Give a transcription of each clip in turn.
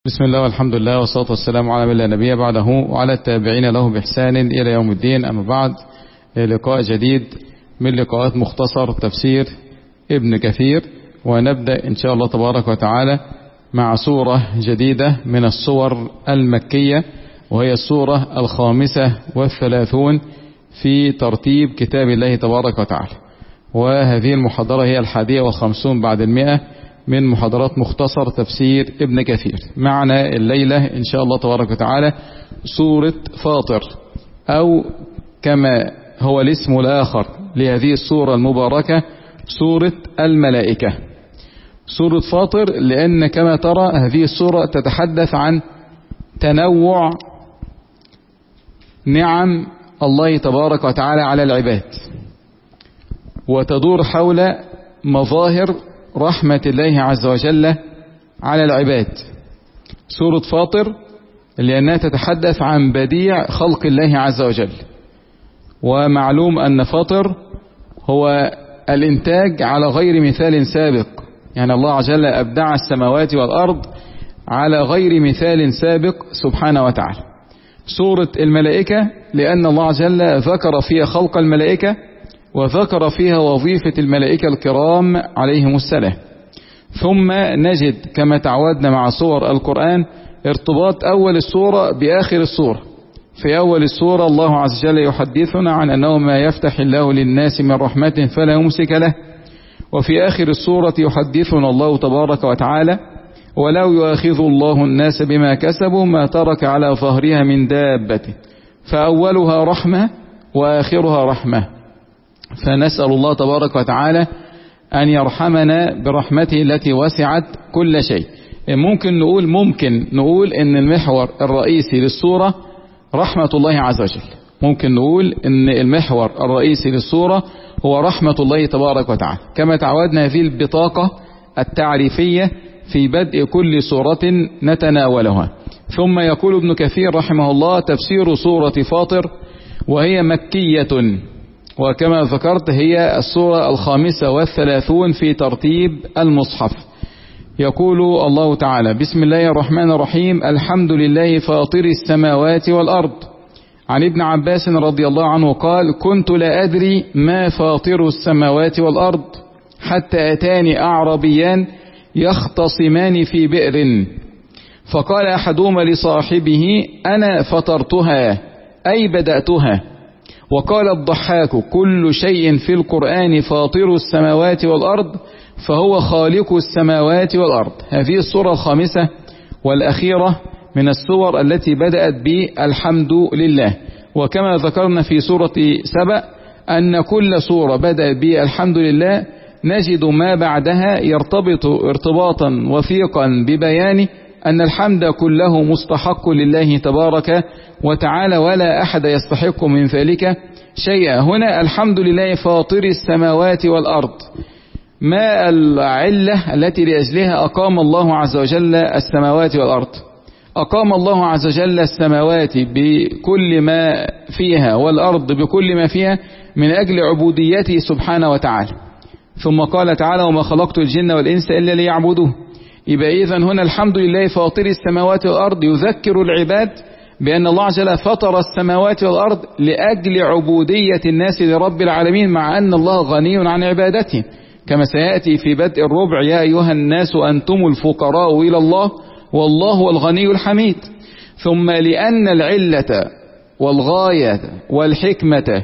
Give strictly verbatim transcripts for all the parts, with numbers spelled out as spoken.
بسم الله والحمد لله والصلاة والسلام على من لا نبي بعده وعلى التابعين له بإحسان إلى يوم الدين. أما بعد، لقاء جديد من لقاءات مختصر تفسير ابن كثير، ونبدأ إن شاء الله تبارك وتعالى مع سورة جديدة من السور المكية، وهي السورة الخامسة والثلاثون في ترتيب كتاب الله تبارك وتعالى. وهذه المحاضرة هي الحادية والخمسون بعد المئة من محاضرات مختصر تفسير ابن كثير. معنا الليلة إن شاء الله تبارك وتعالى سورة فاطر، أو كما هو الاسم الآخر لهذه السورة المباركة سورة الملائكة. سورة فاطر لأن كما ترى هذه السورة تتحدث عن تنوع نعم الله تبارك وتعالى على العباد، وتدور حول مظاهر رحمة الله عز وجل على العباد. سورة فاطر لأنها تتحدث عن بديع خلق الله عز وجل، ومعلوم أن فاطر هو الإنتاج على غير مثال سابق، يعني الله عز وجل أبدع السماوات والأرض على غير مثال سابق سبحانه وتعالى. سورة الملائكة لأن الله عز وجل ذكر فيها خلق الملائكة، وذكر فيها وظيفة الملائكة الكرام عليهم السلام. ثم نجد كما تعودنا مع سور القرآن ارتباط أول السورة بآخر السورة. في أول السورة الله عز وجل يحدثنا عن أنه ما يفتح الله للناس من رحمة فلا يمسك له، وفي آخر السورة يحدثنا الله تبارك وتعالى ولو يؤاخذ الله الناس بما كسبوا ما ترك على ظهرها من دابة، فأولها رحمة وآخرها رحمة. فنسأل الله تبارك وتعالى أن يرحمنا برحمته التي وسعت كل شيء. ممكن نقول ممكن نقول إن المحور الرئيسي للسورة رحمة الله عز وجل. ممكن نقول إن المحور الرئيسي للسورة هو رحمة الله تبارك وتعالى، كما تعودنا هذه البطاقة التعريفية في بدء كل سورة نتناولها. ثم يقول ابن كثير رحمه الله: تفسير سورة فاطر، وهي مكية، وكما ذكرت هي السورة الخامسة والثلاثون في ترتيب المصحف. يقول الله تعالى: بسم الله الرحمن الرحيم، الحمد لله فاطر السماوات والأرض. عن ابن عباس رضي الله عنه قال: كنت لا أدري ما فاطر السماوات والأرض حتى أتاني أعربيان يختصمان في بئر، فقال أحدهما لصاحبه: أنا فطرتها أي بدأتها. وقال الضحاك: كل شيء في القرآن فاطر السماوات والأرض فهو خالق السماوات والأرض. هذه السورة الخامسة والأخيرة من السور التي بدأت بالحمد لله. وكما ذكرنا في سورة سبأ أن كل سورة بدأت بالحمد لله نجد ما بعدها يرتبط ارتباطا وثيقا ببيان أن الحمد كله مستحق لله تبارك وتعالى، ولا أحد يستحق من ذلك شيئا. هنا الحمد لله فاطر السماوات والأرض. ما العلة التي لأجلها أقام الله عز وجل السماوات والأرض؟ أقام الله عز وجل السماوات بكل ما فيها والأرض بكل ما فيها من أجل عبوديته سبحانه وتعالى. ثم قال تعالى: وما خلقت الجن والإنس إلا ليعبدوه. يبقى إذن هنا الحمد لله فاطر السماوات والأرض يذكر العباد بأن الله عز وجل فطر السماوات والأرض لأجل عبودية الناس لرب العالمين، مع أن الله غني عن عبادته، كما سيأتي في بدء الربع: يا أيها الناس أنتم الفقراء إلى الله والله هو الغني الحميد. ثم لأن العلة والغاية والحكمة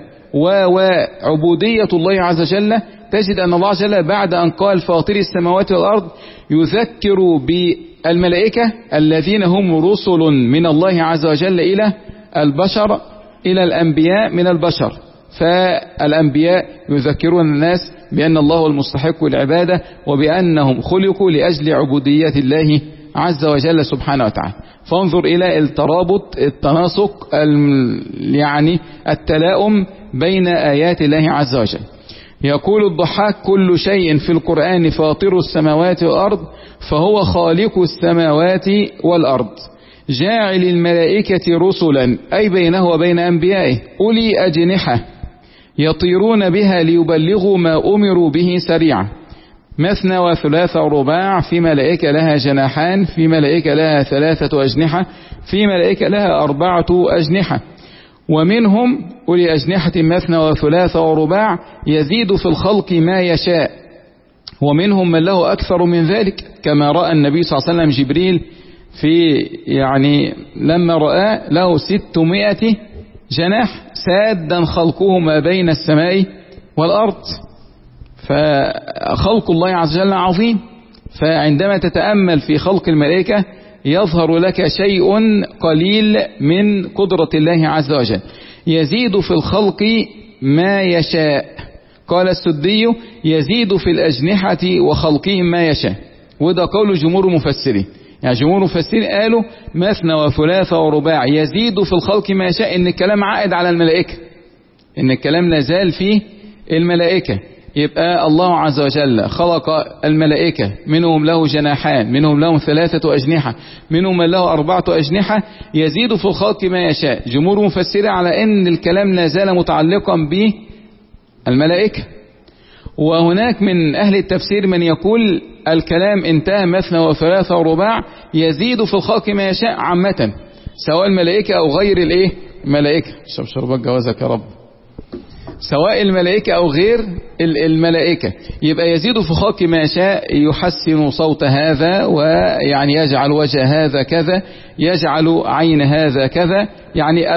وعبودية الله عز وجل، تجد أن الله عز وجل بعد أن قال فاطر السماوات والأرض يذكر بالملائكة الذين هم رسل من الله عز وجل إلى البشر، إلى الأنبياء من البشر. فالأنبياء يذكرون الناس بأن الله المستحق العبادة، وبأنهم خلقوا لأجل عبودية الله عز وجل سبحانه وتعالى. فانظر إلى الترابط، التناسق، يعني التلاؤم بين آيات الله عز وجل. يقول الضحاك: كل شيء في القرآن فاطر السماوات والأرض فهو خالق السماوات والأرض، جاعل الملائكة رسلا، أي بينه وبين أنبيائه، أولي أجنحة يطيرون بها ليبلغوا ما أمروا به سريعا. مثنى وثلاث ورباع، في ملائكة لها جناحان، في ملائكة لها ثلاثة أجنحة، في ملائكة لها أربعة أجنحة، ومنهم أولي أجنحة مثنى وثلاث ورباع يزيد في الخلق ما يشاء، ومنهم من له أكثر من ذلك، كما رأى النبي صلى الله عليه وسلم جبريل في يعني لما رأى له ستمائة جناح سادا خلقه ما بين السماء والأرض. فخلق الله عز وجل عظيم، فعندما تتأمل في خلق الملائكة يظهر لك شيء قليل من قدرة الله عز وجل. يزيد في الخلق ما يشاء، قال السدي يزيد في الأجنحة وخلقهم ما يشاء، وده قول جمهور مفسرين. يعني جمهور مفسرين قالوا مثنى وثلاث ورباع يزيد في الخلق ما يشاء، ان الكلام عائد على الملائكة، ان الكلام نزال فيه الملائكة. يبقى الله عز وجل خلق الملائكة، منهم له جناحان، منهم لهم ثلاثة أجنحة، منهم من له أربعة أجنحة، يزيد في الخلق ما يشاء. جمهور مفسرين على ان الكلام نزال متعلقا بالملائكة. وهناك من أهل التفسير من يقول الكلام انتهى مثنى وثلاثة ورباع، يزيد في الخلق ما يشاء عامة، سواء الملائكة أو غير الايه الملائكة. شرب شربك جوازك يا رب. سواء الملائكة أو غير الملائكة، يبقى يزيد في خلق ما يشاء، يحسن صوت هذا، ويعني يجعل وجه هذا كذا، يجعل عين هذا كذا، يعني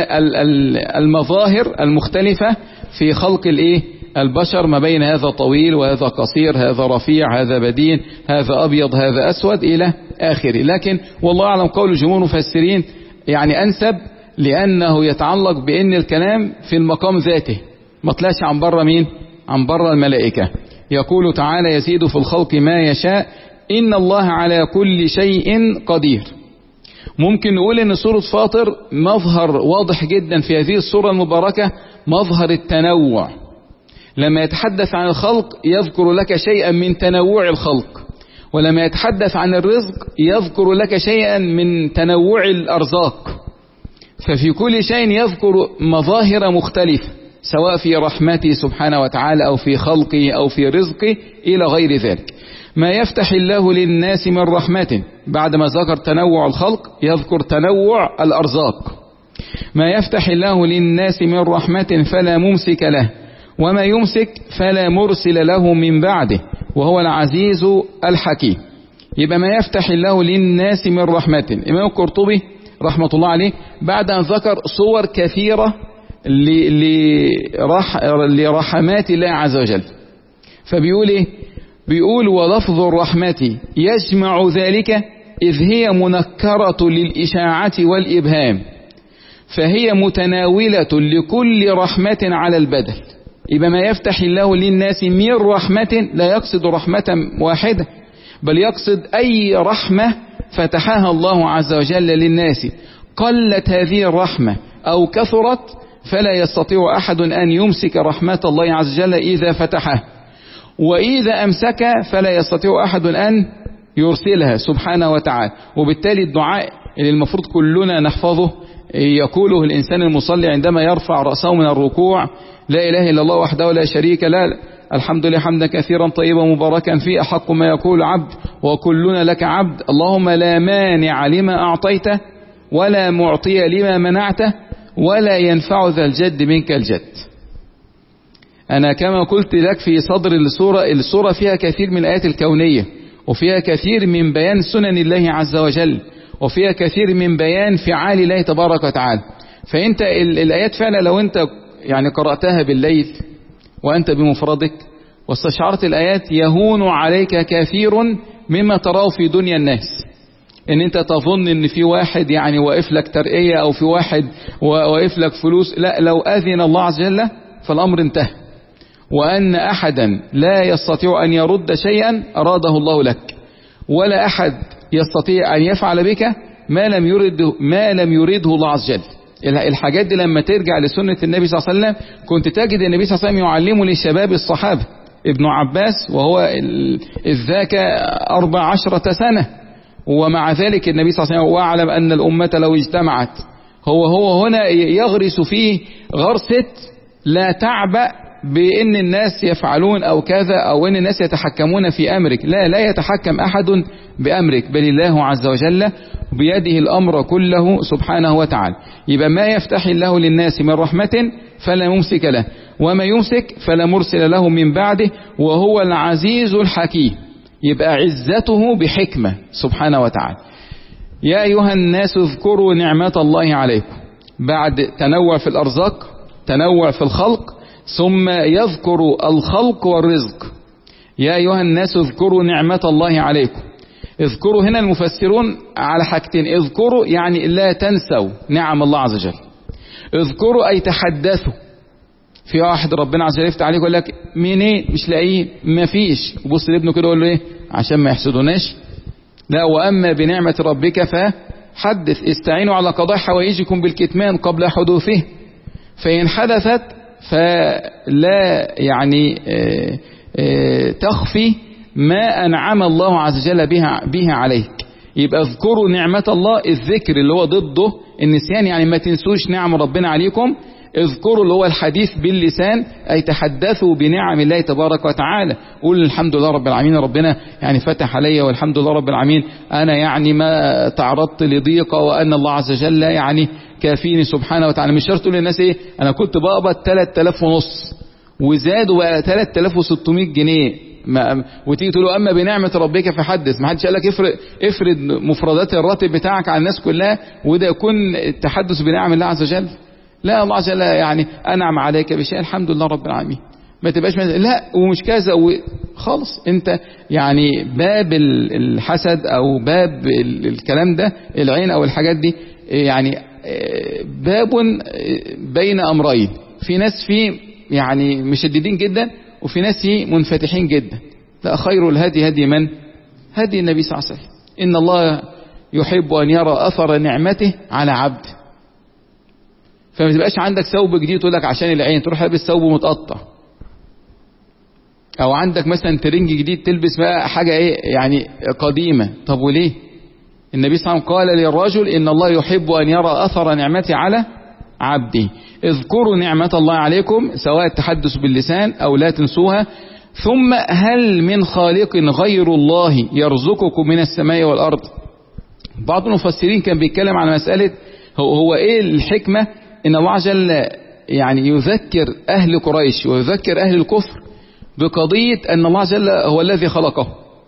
المظاهر المختلفة في خلق الايه البشر، ما بين هذا طويل وهذا قصير، هذا رفيع هذا بدين، هذا أبيض هذا أسود إلى آخره. لكن والله أعلم قول جمهور المفسرين يعني أنسب، لأنه يتعلق بأن الكلام في المقام ذاته، ما طلعش عن بره مين؟ عن بره الملائكة. يقول تعالى يزيد في الخلق ما يشاء إن الله على كل شيء قدير. ممكن نقول ان سورة فاطر مظهر واضح جدا في هذه السورة المباركة، مظهر التنوع. لما يتحدث عن الخلق يذكر لك شيئا من تنوع الخلق، ولما يتحدث عن الرزق يذكر لك شيئا من تنوع الأرزاق. ففي كل شيء يذكر مظاهر مختلفة، سواء في رحمته سبحانه وتعالى أو في خلقه أو في رزقه إلى غير ذلك. ما يفتح الله للناس من رحمة، بعد ما ذكر تنوع الخلق يذكر تنوع الأرزاق. ما يفتح الله للناس من رحمة فلا ممسك له، وما يمسك فلا مرسل له من بعده، وهو العزيز الحكيم. يبقى ما يفتح الله للناس من رحمة. إمام القرطبي رحمة الله عليه بعد أن ذكر صور كثيرة لرحمات الله عز وجل، فبيقول إيه؟ بيقول ولفظ الرحمة يجمع ذلك إذ هي منكرة للإشاعة والإبهام، فهي متناولة لكل رحمة على البدل. يبقى ما يفتح الله للناس من رحمة لا يقصد رحمة واحدة، بل يقصد أي رحمة فتحها الله عز وجل للناس، قلت هذه الرحمة أو كثرت، فلا يستطيع أحد أن يمسك رحمة الله عز وجل إذا فتحها، وإذا أمسك فلا يستطيع أحد أن يرسلها سبحانه وتعالى. وبالتالي الدعاء اللي المفروض كلنا نحفظه يقوله الإنسان المصلي عندما يرفع رأسه من الركوع: لا إله إلا الله وحده لا شريك له، الحمد لله حمدا كثيرا طيبا مباركا فيه، أحق ما يقول عبد وكلنا لك عبد، اللهم لا مانع لما أعطيته ولا معطي لما منعته ولا ينفع ذا الجد منك الجد. أنا كما قلت لك في صدر السورة، السورة فيها كثير من الآيات الكونية، وفيها كثير من بيان سنن الله عز وجل، وفيها كثير من بيان فعال الله تبارك وتعالى. فأنت الآيات فعلا لو أنت يعني قرأتها بالليل وأنت بمفردك واستشعرت الآيات يهون عليك كثير مما تراه في دنيا الناس، ان انت تظن ان في واحد يعني واقف لك ترقية او في واحد واقف لك فلوس. لا، لو أذن الله عز وجل فالأمر انتهى، وأن أحدا لا يستطيع أن يرد شيئا أراده الله لك، ولا أحد يستطيع أن يفعل بك ما لم يرده ما لم يرده الله عز وجل. الحاجات دي لما ترجع لسنة النبي صلى الله عليه وسلم كنت تجد النبي صلى الله عليه وسلم يعلم لشباب الصحابة. ابن عباس وهو إذ ذاك أربع عشرة سنة، ومع ذلك النبي صلى الله عليه وسلم واعلم أن الأمة لو اجتمعت، هو هو هنا يغرس فيه غرسة لا تعبأ بأن الناس يفعلون أو كذا، أو أن الناس يتحكمون في أمرك. لا لا يتحكم أحد بأمرك، بل الله عز وجل بيده الأمر كله سبحانه وتعالى. يبقى ما يفتح الله للناس من رحمة فلا ممسك له، وما يمسك فلا مرسل له من بعده، وهو العزيز الحكيم. يبقى عزته بحكمة سبحانه وتعالى. يا أيها الناس اذكروا نعمة الله عليكم، بعد تنوع في الأرزاق، تنوع في الخلق، ثم يذكر الخلق والرزق. يا أيها الناس اذكروا نعمة الله عليكم. اذكروا هنا المفسرون على حاجتين: اذكروا يعني لا تنسوا نعم الله عز وجل، اذكروا أي تحدثوا. في واحد ربنا عز وجل يفتح عليك يقول لك منين مش لاقيه، مفيش، وبص لابنه كده يقول له ايه عشان ما يحسدوناش. لا، وأما بنعمة ربك فحدث، استعينوا على قضاء حوائجكم بالكتمان قبل حدوثه، فإن حدثت فلا يعني اه اه تخفي ما أنعم الله عز وجل بها, بها عليك. يبقى اذكروا نعمة الله، الذكر اللي هو ضده النسيان، يعني ما تنسوش نعم ربنا عليكم. اذكروا اللي هو الحديث باللسان، أي تحدثوا بنعم الله تبارك وتعالى. قول الحمد لله رب العالمين، ربنا يعني فتح علي، والحمد لله رب العالمين أنا يعني ما تعرضت لضيقة، وأن الله عز وجل يعني كافيني سبحانه وتعالى. مش شرط تقول للناس إيه أنا كنت بقبض ثلاثة آلاف ونص وزادوا بقى ثلاثة آلاف وستمائة جنيه، ما وتيجي تقول له أما بنعمة ربك فحدث. ما حدش قال لك افرض افرض مفردات الراتب بتاعك على الناس كلها، وده يكون التحدث بنعم الله عز وجل. لا، الله عز وجل يعني أنعم عليك بشيء الحمد لله رب العالمين، ما تبقاش لا ومش كذا خالص. انت يعني باب الحسد او باب الكلام ده، العين او الحاجات دي، يعني باب بين امرين. في ناس فيه يعني مشددين جدا، وفي ناس فيه منفتحين جدا. لا، خير الهدي هدي من؟ هدي النبي صلى الله عليه وسلم. إن الله يحب أن يرى أثر نعمته على عبده. فما تبقاش عندك ثوب جديد تقول لك عشان العين تروح لابس ثوب متقطع، او عندك مثلا ترنج جديد تلبس بقى حاجة ايه يعني قديمة. طب وليه؟ النبي صلى الله عليه وسلم قال للرجل إن الله يحب أن يرى أثر نعمته على عبده. اذكروا نعمة الله عليكم، سواء التحدث باللسان أو لا تنسوها. ثم هل من خالق غير الله يرزقكم من السماء والأرض؟ بعض المفسرين كان بيتكلم على مسألة هو, هو ايه الحكمة ان الله عز وجل يعني يذكر اهل قريش ويذكر اهل الكفر بقضية ان الله عز وجل هو الذي خلقه.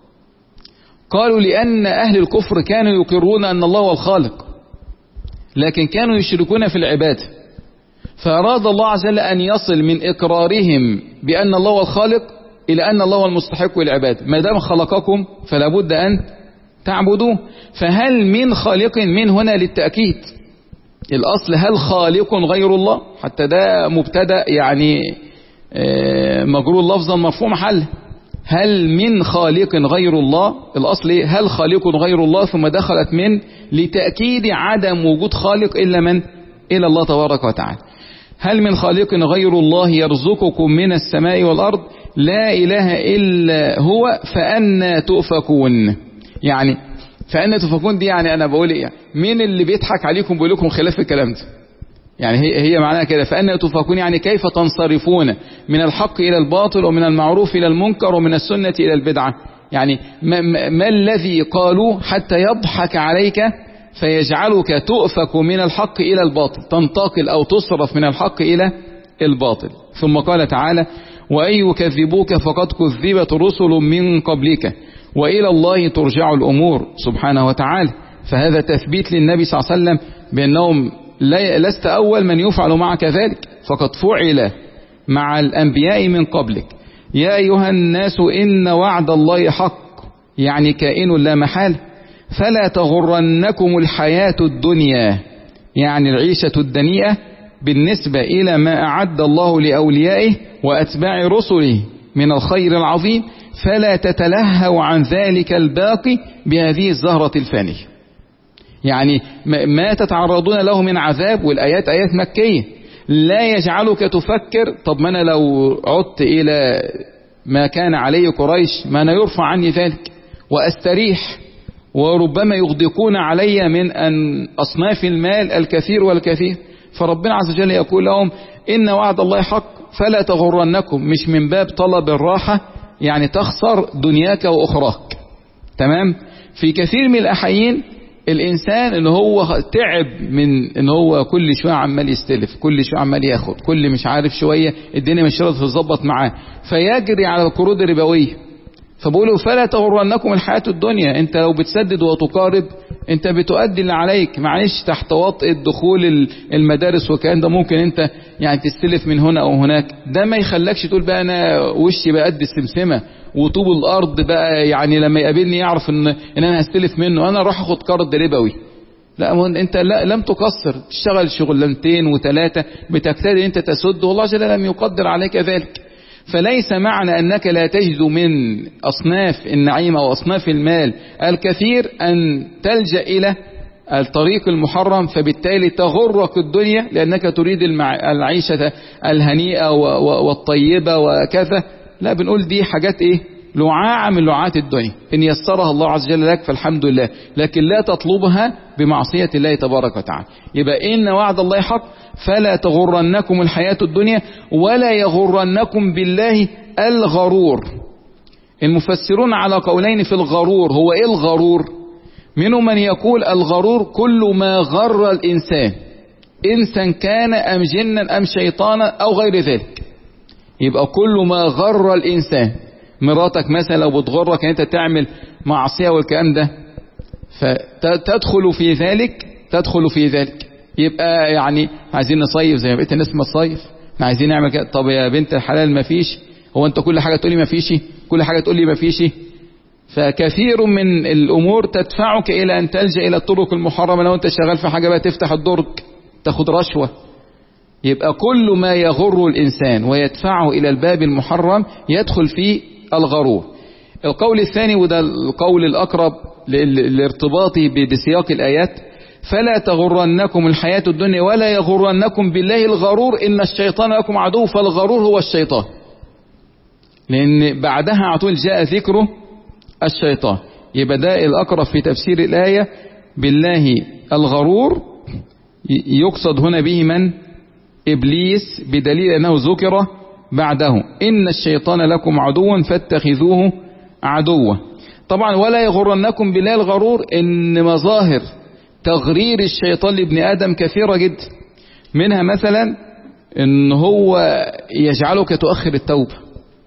قالوا لان اهل الكفر كانوا يقرون ان الله هو الخالق، لكن كانوا يشركون في العبادة، فاراد الله عز وجل ان يصل من اقرارهم بان الله هو الخالق الى ان الله هو المستحق للعبادة. ما دام خلقكم فلا بد ان تعبدوه. فهل من خالق؟ من هنا للتأكيد، الأصل هل خالق غير الله، حتى ده مبتدأ يعني مجرور لفظا مرفوع محل. هل من خالق غير الله، الأصل هل خالق غير الله، ثم دخلت من لتأكيد عدم وجود خالق إلا من إلى الله تبارك وتعالى. هل من خالق غير الله يرزقكم من السماء والأرض لا إله إلا هو فأنا تؤفكون. يعني فأنا تفكون دي يعني أنا بقول إيه، مين اللي بيضحك عليكم بيقول لكم خلاف الكلام ده؟ يعني هي هي معناها كده، فأنا تفكون يعني كيف تنصرفون من الحق إلى الباطل، ومن المعروف إلى المنكر، ومن السنة إلى البدعة. يعني ما, ما الذي قالوا حتى يضحك عليك فيجعلك تؤفك من الحق إلى الباطل، تنتقل أو تصرف من الحق إلى الباطل. ثم قال تعالى: وأن يكذبوك فقد كذبت رسل من قبلك وإلى الله ترجع الأمور سبحانه وتعالى. فهذا تثبيت للنبي صلى الله عليه وسلم بأنهم لست أول من يفعل معك ذلك، فقد فعل مع الأنبياء من قبلك. يا أيها الناس إن وعد الله حق، يعني كائن لا محال، فلا تغرنكم الحياة الدنيا، يعني العيشة الدنيئة بالنسبة إلى ما أعد الله لأوليائه وأتباع رسله من الخير العظيم، فلا تتلهوا عن ذلك الباقي بهذه الزهرة الفانية. يعني ما تتعرضون له من عذاب، والآيات آيات مكية، لا يجعلك تفكر طب ما أنا لو عدت إلى ما كان عليه قريش ما أنا يرفع عني ذلك وأستريح، وربما يغدقون علي من أن أصناف المال الكثير والكثير. فربنا عز وجل يقول لهم إن وعد الله حق فلا تغرنكم، مش من باب طلب الراحة يعني تخسر دنياك وأخراك. تمام. في كثير من الأحيان الإنسان اللي هو تعب من إن هو كل شوية عمال يستلف، كل شوية عمال ياخد، كل مش عارف شوية الدنيا مش راضية تظبط معاه فيجري على القروض الربوية. فبقولوا فلا تغرنكم الحياة الدنيا. انت لو بتسدد وتقارب انت بتؤدي اللي عليك، معلش تحت وطئ دخول المدارس وكأن ده ممكن انت يعني تستلف من هنا او هناك، ده ما يخلكش تقول بقى انا وشي بقى قد السمسمة وطوب الارض بقى يعني لما يقابلني يعرف ان, إن انا هستلف منه انا اروح اخد قرض ربوي. لا انت لا لم تقصر، تشتغل شغلانتين وثلاثة بتجتهد انت تسد والله جل لم يقدر عليك ذلك. فليس معنى أنك لا تجد من أصناف النعيم أو أصناف المال الكثير أن تلجأ إلى الطريق المحرم فبالتالي تغرك الدنيا لأنك تريد العيشة الهنيئة والطيبة وكذا. لا، بنقول دي حاجات إيه؟ لعاعة من لعات الدنيا، إن يسرها الله عز وجل لك فالحمد لله، لكن لا تطلبها بمعصية الله تبارك وتعالى. يبقى إن وعد الله حق فلا تغرنكم الحياة الدنيا ولا يغرنكم بالله الغرور. المفسرون على قولين في الغرور. هو إيه الغرور؟ منهم من يقول الغرور كل ما غر الإنسان، إنسان كان أم جنا أم شيطانا أو غير ذلك. يبقى كل ما غر الإنسان، مراتك مثلا لو بتغرك انت تعمل معصية والكلام ده فتدخل في ذلك تدخل في ذلك يبقى يعني عايزين نصيف زي ما بقيت الناس ما تصيف، عايزين نعمل كده. طب يا بنت الحلال ما فيش، هو انت كل حاجة تقولي ما فيش، كل حاجة تقولي ما فيش. فكثير من الامور تدفعك الى ان تلجأ الى الطرق المحرمة. لو انت شغال في حاجة بقى تفتح الدرج تاخد رشوة. يبقى كل ما يغر الانسان ويدفعه الى الباب المحرم يدخل فيه الغرور. القول الثاني وده القول الأقرب لارتباطه بسياق الآيات، فلا تغرنكم الحياة الدنيا ولا يغرنكم بالله الغرور إن الشيطان لكم عدو. فالغرور هو الشيطان، لأن بعدها على طول جاء ذكره الشيطان. يبقى ده الأقرب في تفسير الآية بالله الغرور، يقصد هنا به من؟ إبليس، بدليل أنه ذكر بعده إن الشيطان لكم عدو فاتخذوه عدوا. طبعا ولا يغرنكم بالله الغرور، إن مظاهر تغرير الشيطان لابن آدم كثيرة جدا. منها مثلا إن هو يجعلك تؤخر التوبة.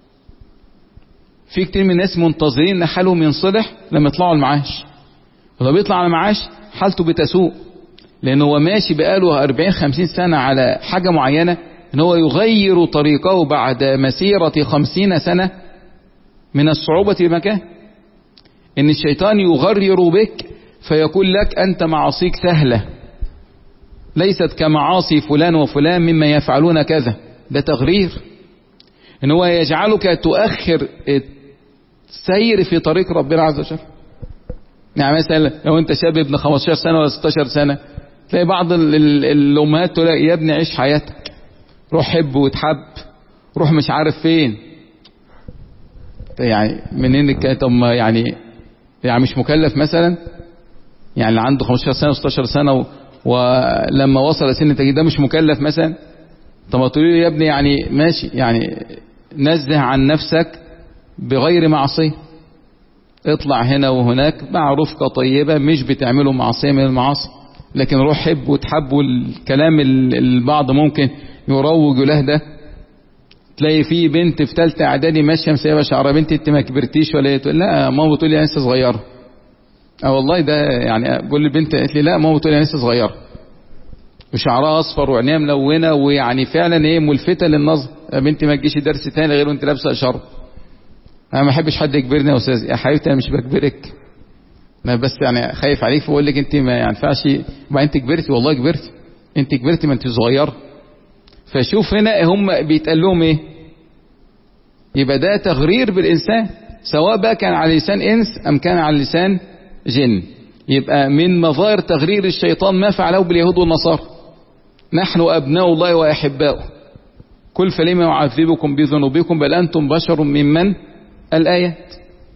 في كتير من الناس منتظرين ان حالهم ينصلح لما يطلعوا المعاش، ولو بيطلع على المعاش حالته بتسوء، لأنه هو ماشي بقاله أربعين خمسين سنة على حاجة معينة، ان هو يغير طريقه بعد مسيرة خمسين سنة من الصعوبة بمكان. ان الشيطان يغرر بك فيقول لك انت معاصيك سهلة ليست كمعاصي فلان وفلان مما يفعلون كذا. ده تغرير، ان هو يجعلك تؤخر السير في طريق ربنا عز وجل. يعني مثلا لو انت شاب ابن خمستاشر سنة ولا ستاشر سنة تلاقي بعض الامهات تقول يا ابني عيش حياتك، روح حب وتحب، روح مش عارف فين. يعني منين طب يعني يعني مش مكلف مثلا؟ يعني اللي عنده خمستاشر سنة وستاشر سنة و... ولما وصل سن التجديد ده مش مكلف مثلا؟ طب ما تقولي يا ابني يعني ماشي، يعني نزه عن نفسك بغير معصية، اطلع هنا وهناك مع رفقة طيبة مش بتعملوا معصية من المعاصي، لكن روح حب وتحب. والكلام البعض ممكن يروج له ده. تلاقي فيه بنت في ثالثه اعدادي ماشيه مسيبه شعرها، بنت انت ما كبرتيش ولا ايه؟ تقول لا ماما بتقول لي انا لسه صغيره. اه والله ده يعني بقول للبنت قالت لي لا ماما بتقول لي انا لسه صغيره، وشعرها اصفر وعينيها ملونه ويعني فعلا ايه ملفته للنظر. يا بنتي ما تجيش درس تاني غير وانت لابسه اشاره. انا ما احبش حد يكبرني يا استاذ. يا حبيبتي انا مش بكبرك، انا بس يعني خايف عليك فبقول لك انت ما ينفعش. وبعدين انت كبرتي، والله كبرتي، انت كبرتي ما انت صغيره. فشوف هنا هم بيتقال لهم ايه؟ يبقى ده تغرير بالإنسان، سواء بقى كان على لسان إنس أم كان على لسان جن. يبقى من مظاهر تغرير الشيطان ما فعله باليهود والنصارى، نحن أبناء الله وأحباؤه، قل فلما يعذبكم بذنوبكم بل أنتم بشر ممن. الآيات.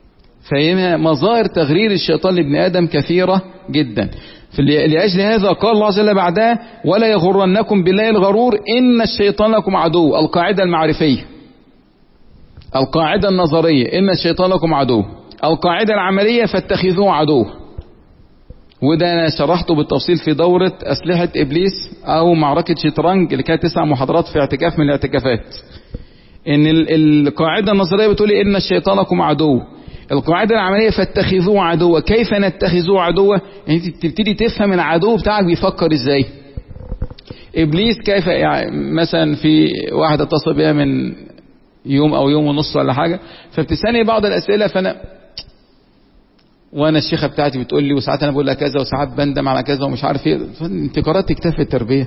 فهنا مظاهر تغرير الشيطان لابن آدم كثيرة جدا. لأجل هذا قال الله جل بعدها ولا يغرنكم بالله الغرور إن الشيطان لكم عدو. القاعدة المعرفية، القاعدة النظرية إن الشيطان لكم عدو، القاعدة العملية فاتخذوه عدو. وده أنا شرحته بالتفصيل في دورة أسلحة إبليس أو معركة شطرنج اللي كانت تسع محاضرات في اعتكاف من الاعتكافات. إن القاعدة النظرية بتقول إن الشيطان لكم عدو، القاعدة العملية فاتخذوه عدوا. كيف نتخذوه عدوا؟ انت تبتدي تفهم العدو بتاعك بيفكر ازاي. ابليس كيف يعني مثلا في واحد اتصل بيها من يوم او يوم ونص ولا حاجة، فبتسألني بعض الاسئلة، فانا وانا الشيخة بتاعتي بتقول لي، وساعات انا بقول لها كذا وساعات بندم على كذا ومش عارف ايه. انت قرأت كتاب في التربية؟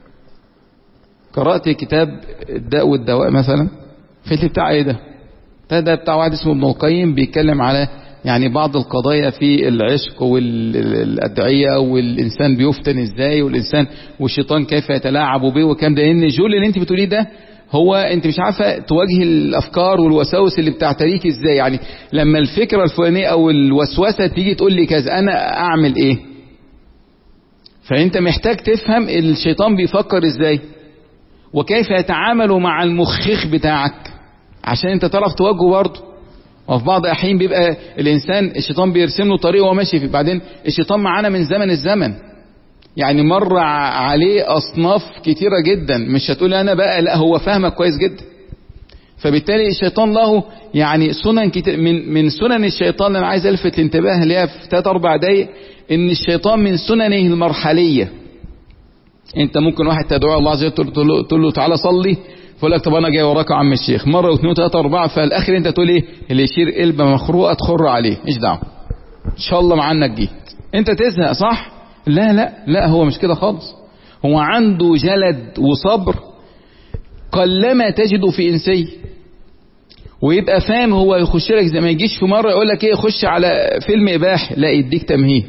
قرأت كتاب الداء والدواء مثلا؟ في بتاع ايه ده؟ ده بتاع واحد اسمه ابن القيم بيتكلم على يعني بعض القضايا في العشق والأدعية والإنسان بيفتن ازاي، والإنسان والشيطان كيف يتلاعب به وكام ده. ان جول اللي انت بتقوليه ده هو انت مش عارفة تواجه الأفكار والوساوس اللي بتعتريك ازاي. يعني لما الفكرة الفلانية او الوسوسة تيجي تقول لي كذا انا اعمل ايه؟ فانت محتاج تفهم الشيطان بيفكر ازاي وكيف يتعامل مع المخيخ بتاعك عشان انت تعرف تواجهه برضه. وفي بعض الاحيان بيبقى الانسان الشيطان بيرسم له طريق وهو ماشي فيه، بعدين الشيطان معانا من زمن الزمن، يعني مر عليه اصناف كتيره جدا، مش هتقول انا بقى، لا هو فاهمك كويس جدا. فبالتالي الشيطان له يعني سنن كتير. من من سنن الشيطان اللي انا عايز الفت الانتباه ليها في ثلاث اربع دقايق، ان الشيطان من سننه المرحليه. انت ممكن واحد تدعو الله عز وجل تقول له تعالى صلي، فيقول لك طب انا جاي وراك يا عم الشيخ، مره واثنين وثلاثه واربعه، فالاخر انت تقول ايه؟ اللي يشير قلبه مخروقه تخر عليه، مش دعوه ان شاء الله معانا جيت. انت تزهق صح؟ لا لا لا، هو مش كده خالص. هو عنده جلد وصبر قلما تجده في انسي، ويبقى فاهم هو يخش لك زي ما يجيش في مره يقول لك ايه خش على فيلم اباحي، لا يديك تمهيد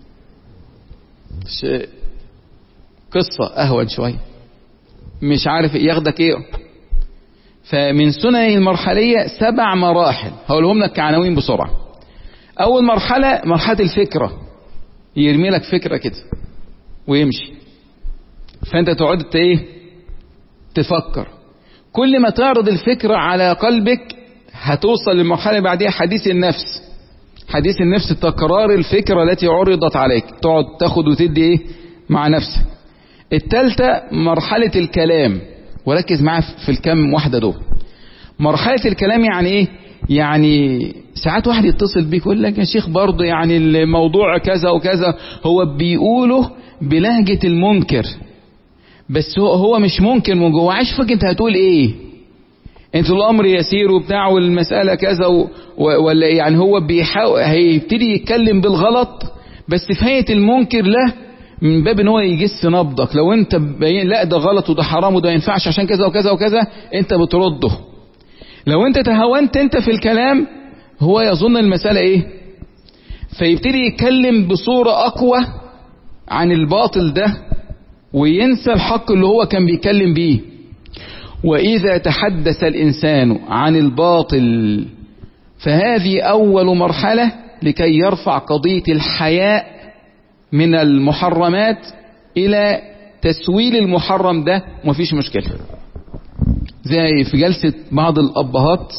قصه اهون شويه مش عارف ياخدك ايه. فمن سننه المرحلية سبع مراحل هقولهم لك كعناوين بسرعة. اول مرحلة مرحلة الفكرة، يرمي لك فكرة كده ويمشي، فانت تقعد ايه تفكر. كل ما تعرض الفكرة على قلبك هتوصل للمرحلة اللي بعدها حديث النفس. حديث النفس تكرار الفكرة التي عرضت عليك، تقعد تاخد وتدي ايه مع نفسك. الثالثة مرحلة الكلام، وركز معايا في الكام واحدة دول. مرحلة الكلام يعني ايه؟ يعني ساعات واحد يتصل بيك يقول لك يا شيخ برضه يعني الموضوع كذا وكذا، هو بيقوله بلهجة المنكر، بس هو هو مش منكر من جوه، عايش فاكر انت هتقول ايه؟ انت الامر يسير وبتاع والمسألة كذا و... ولا يعني هو بيحاول هيبتدي يتكلم بالغلط بس في هيئة المنكر له، من باب ان هو يجس نبضك. لو انت باين لا ده غلط وده حرام وده ما ينفعش عشان كذا وكذا وكذا، انت بترده. لو انت تهاونت انت في الكلام هو يظن المسألة ايه، فيبتدي يتكلم بصورة اقوى عن الباطل ده وينسى الحق اللي هو كان بيتكلم بيه. واذا تحدث الانسان عن الباطل فهذه اول مرحلة لكي يرفع قضية الحياء من المحرمات الى تسويل المحرم ده، ومفيش مشكلة. زي في جلسة بعض الابهات،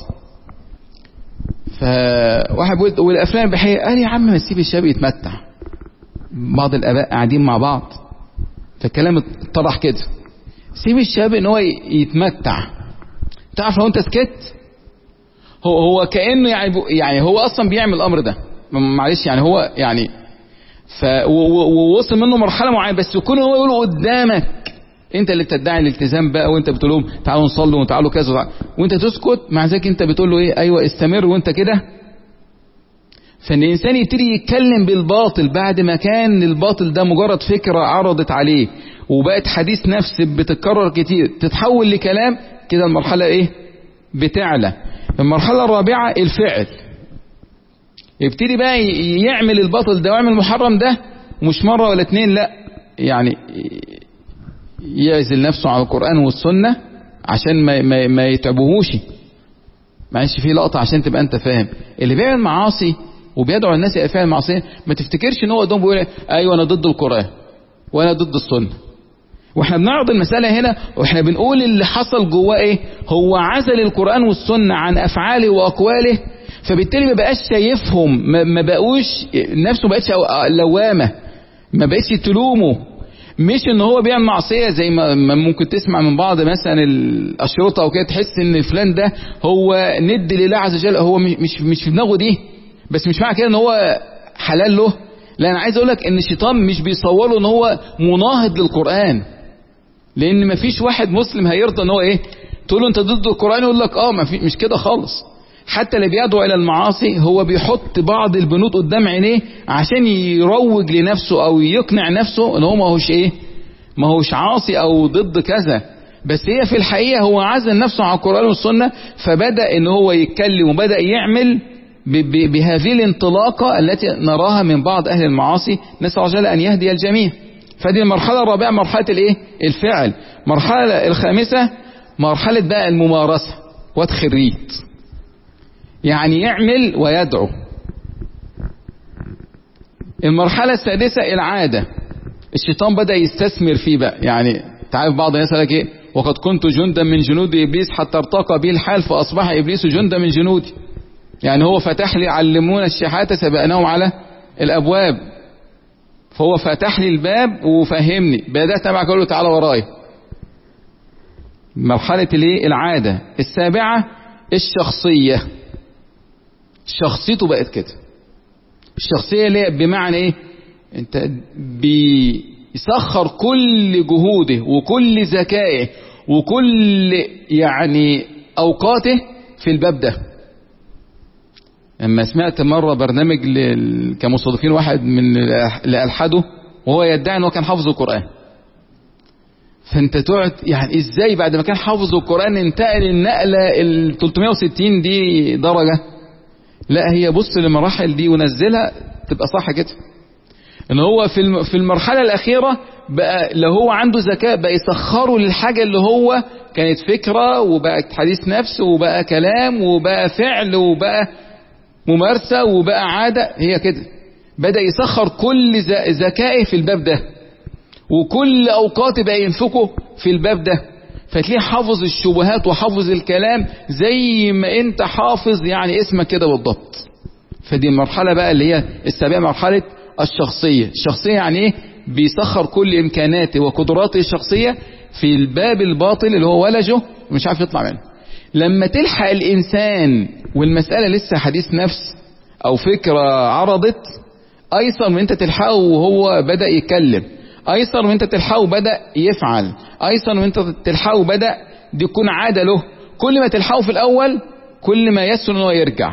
فواحد بيقول والافلام البحية، قال يا عم ما تسيب الشاب يتمتع. بعض الاباء قاعدين مع بعض فالكلام اتضح كده، سيب الشاب ان هو يتمتع. تعرف لو انت سكت هو هو كأنه يعني يعني هو اصلا بيعمل الامر ده، معلش يعني هو يعني ف ووصل منه مرحله معينه، بس يكون هو يقول قدامك انت اللي بتدعي الالتزام بقى، وانت بتقول لهم تعالوا نصلوا وتعالوا كذا، وانت تسكت، مع ذلك انت بتقول له ايه؟ ايوه استمر وانت كده. فان الانسان يبتدي يتكلم بالباطل بعد ما كان الباطل ده مجرد فكره عرضت عليه وبقت حديث نفس بتتكرر كتير، تتحول لكلام كده، المرحله ايه؟ بتعلى. المرحله الرابعه الفعل، يبتدي بقى يعمل الباطل ده ويعمل المحرم ده، ومش مرة ولا اتنين، لا يعني يعزل نفسه على القرآن والسنة عشان ما, ما, ما يتعبوهوش. معلش في لقطة عشان تبقى انت فاهم. اللي بيعمل معاصي وبيدعو الناس الى فعل المعصية ما تفتكرش ان هو قدام بيقول ايوه انا ضد القرآن وانا ضد السنة. واحنا بنعرض المسألة هنا واحنا بنقول اللي حصل جواه ايه، هو عزل القرآن والسنة عن افعاله واقواله، فبالتالي ما بقاش شايفهم، ما بقوش نفسه، ما بقتش لوامة، ما بقتش تلومه. مش ان هو بيعمل معصية زي ما ممكن تسمع من بعض مثلا الاشرطة او كده، تحس ان فلان ده هو ند لله عز وجل، هو مش مش في دماغه دي، بس مش معنى كده ان هو حلال له. لا، انا عايز اقول لك ان الشيطان مش بيصوره ان هو مناهض للقرآن، لان ما فيش واحد مسلم هيرضى ان هو ايه تقول له انت ضد القرآن يقول لك اه، ما في، مش كده خالص. حتى اللي بيدعو الى المعاصي هو بيحط بعض البنود قدام عينيه عشان يروج لنفسه او يقنع نفسه ان هو ما هوش ايه ما هوش عاصي او ضد كذا، بس هي في الحقيقة هو عزل نفسه عن القرآن والسنة، فبدأ ان هو يتكلم وبدأ يعمل بهذه الانطلاقة التي نراها من بعض اهل المعاصي. نسأل الله جل ان يهدي الجميع. فدي المرحلة الرابعة مرحلة الايه الفعل. مرحلة الخامسة مرحلة بقى الممارسة والتخريط، يعني يعمل ويدعو. المرحلة السادسة العادة، الشيطان بدأ يستثمر فيه بقى. يعني تعرف بعض الناس قال لك ايه، وقد كنت جندا من جنود ابليس حتى ارتقى بي الحال فاصبح ابليس جندا من جنودي. يعني هو فتح لي علمونا الشحاتة سبقناهم على الابواب، فهو فتح لي الباب وفهمني، بدأت معك اقول له تعالى ورايا. مرحلة الايه العادة. السابعة الشخصية، شخصيته بقت كده. الشخصية اللي بمعنى ايه، انت بيسخر كل جهوده وكل ذكائه وكل يعني اوقاته في الباب ده. اما سمعت مرة برنامج كمستضيفين واحد من اللي ألحده وهو يدعي انه كان حافظ القرآن، فانت تقعد يعني ازاي بعد ما كان حافظ القرآن انتقل النقلة ال ثلاثمائة وستين دي درجة؟ لا، هي بص للمراحل دي ونزلها تبقى صح كده. ان هو في في المرحلة الاخيرة بقى لو هو عنده ذكاء بقى يسخره للحاجة اللي هو كانت فكرة وبقت حديث نفس وبقى كلام وبقى فعل وبقى ممارسة وبقى عادة. هي كده بدأ يسخر كل ذكائه في الباب ده، وكل اوقاته بقى ينفقه في الباب ده، فتلاقيه حافظ الشبهات وحافظ الكلام زي ما انت حافظ يعني اسمك كده بالضبط. فدي المرحلة بقى اللي هي السابعة، مرحلة الشخصية. الشخصية يعني ايه، بيسخر كل امكاناته وقدراته الشخصية في الباب الباطل اللي هو ولجه ومش عارف يطلع منه. لما تلحق الانسان والمسألة لسه حديث نفس او فكرة عرضت، ايسر من انت تلحقه وهو بدأ يتكلم، ايسر من انت تلحقه بدأ يفعل، ايسر من انت تلحقه بدأ دي تكون عادة له. كل ما تلحقه في الاول كل ما يسهل انه يرجع.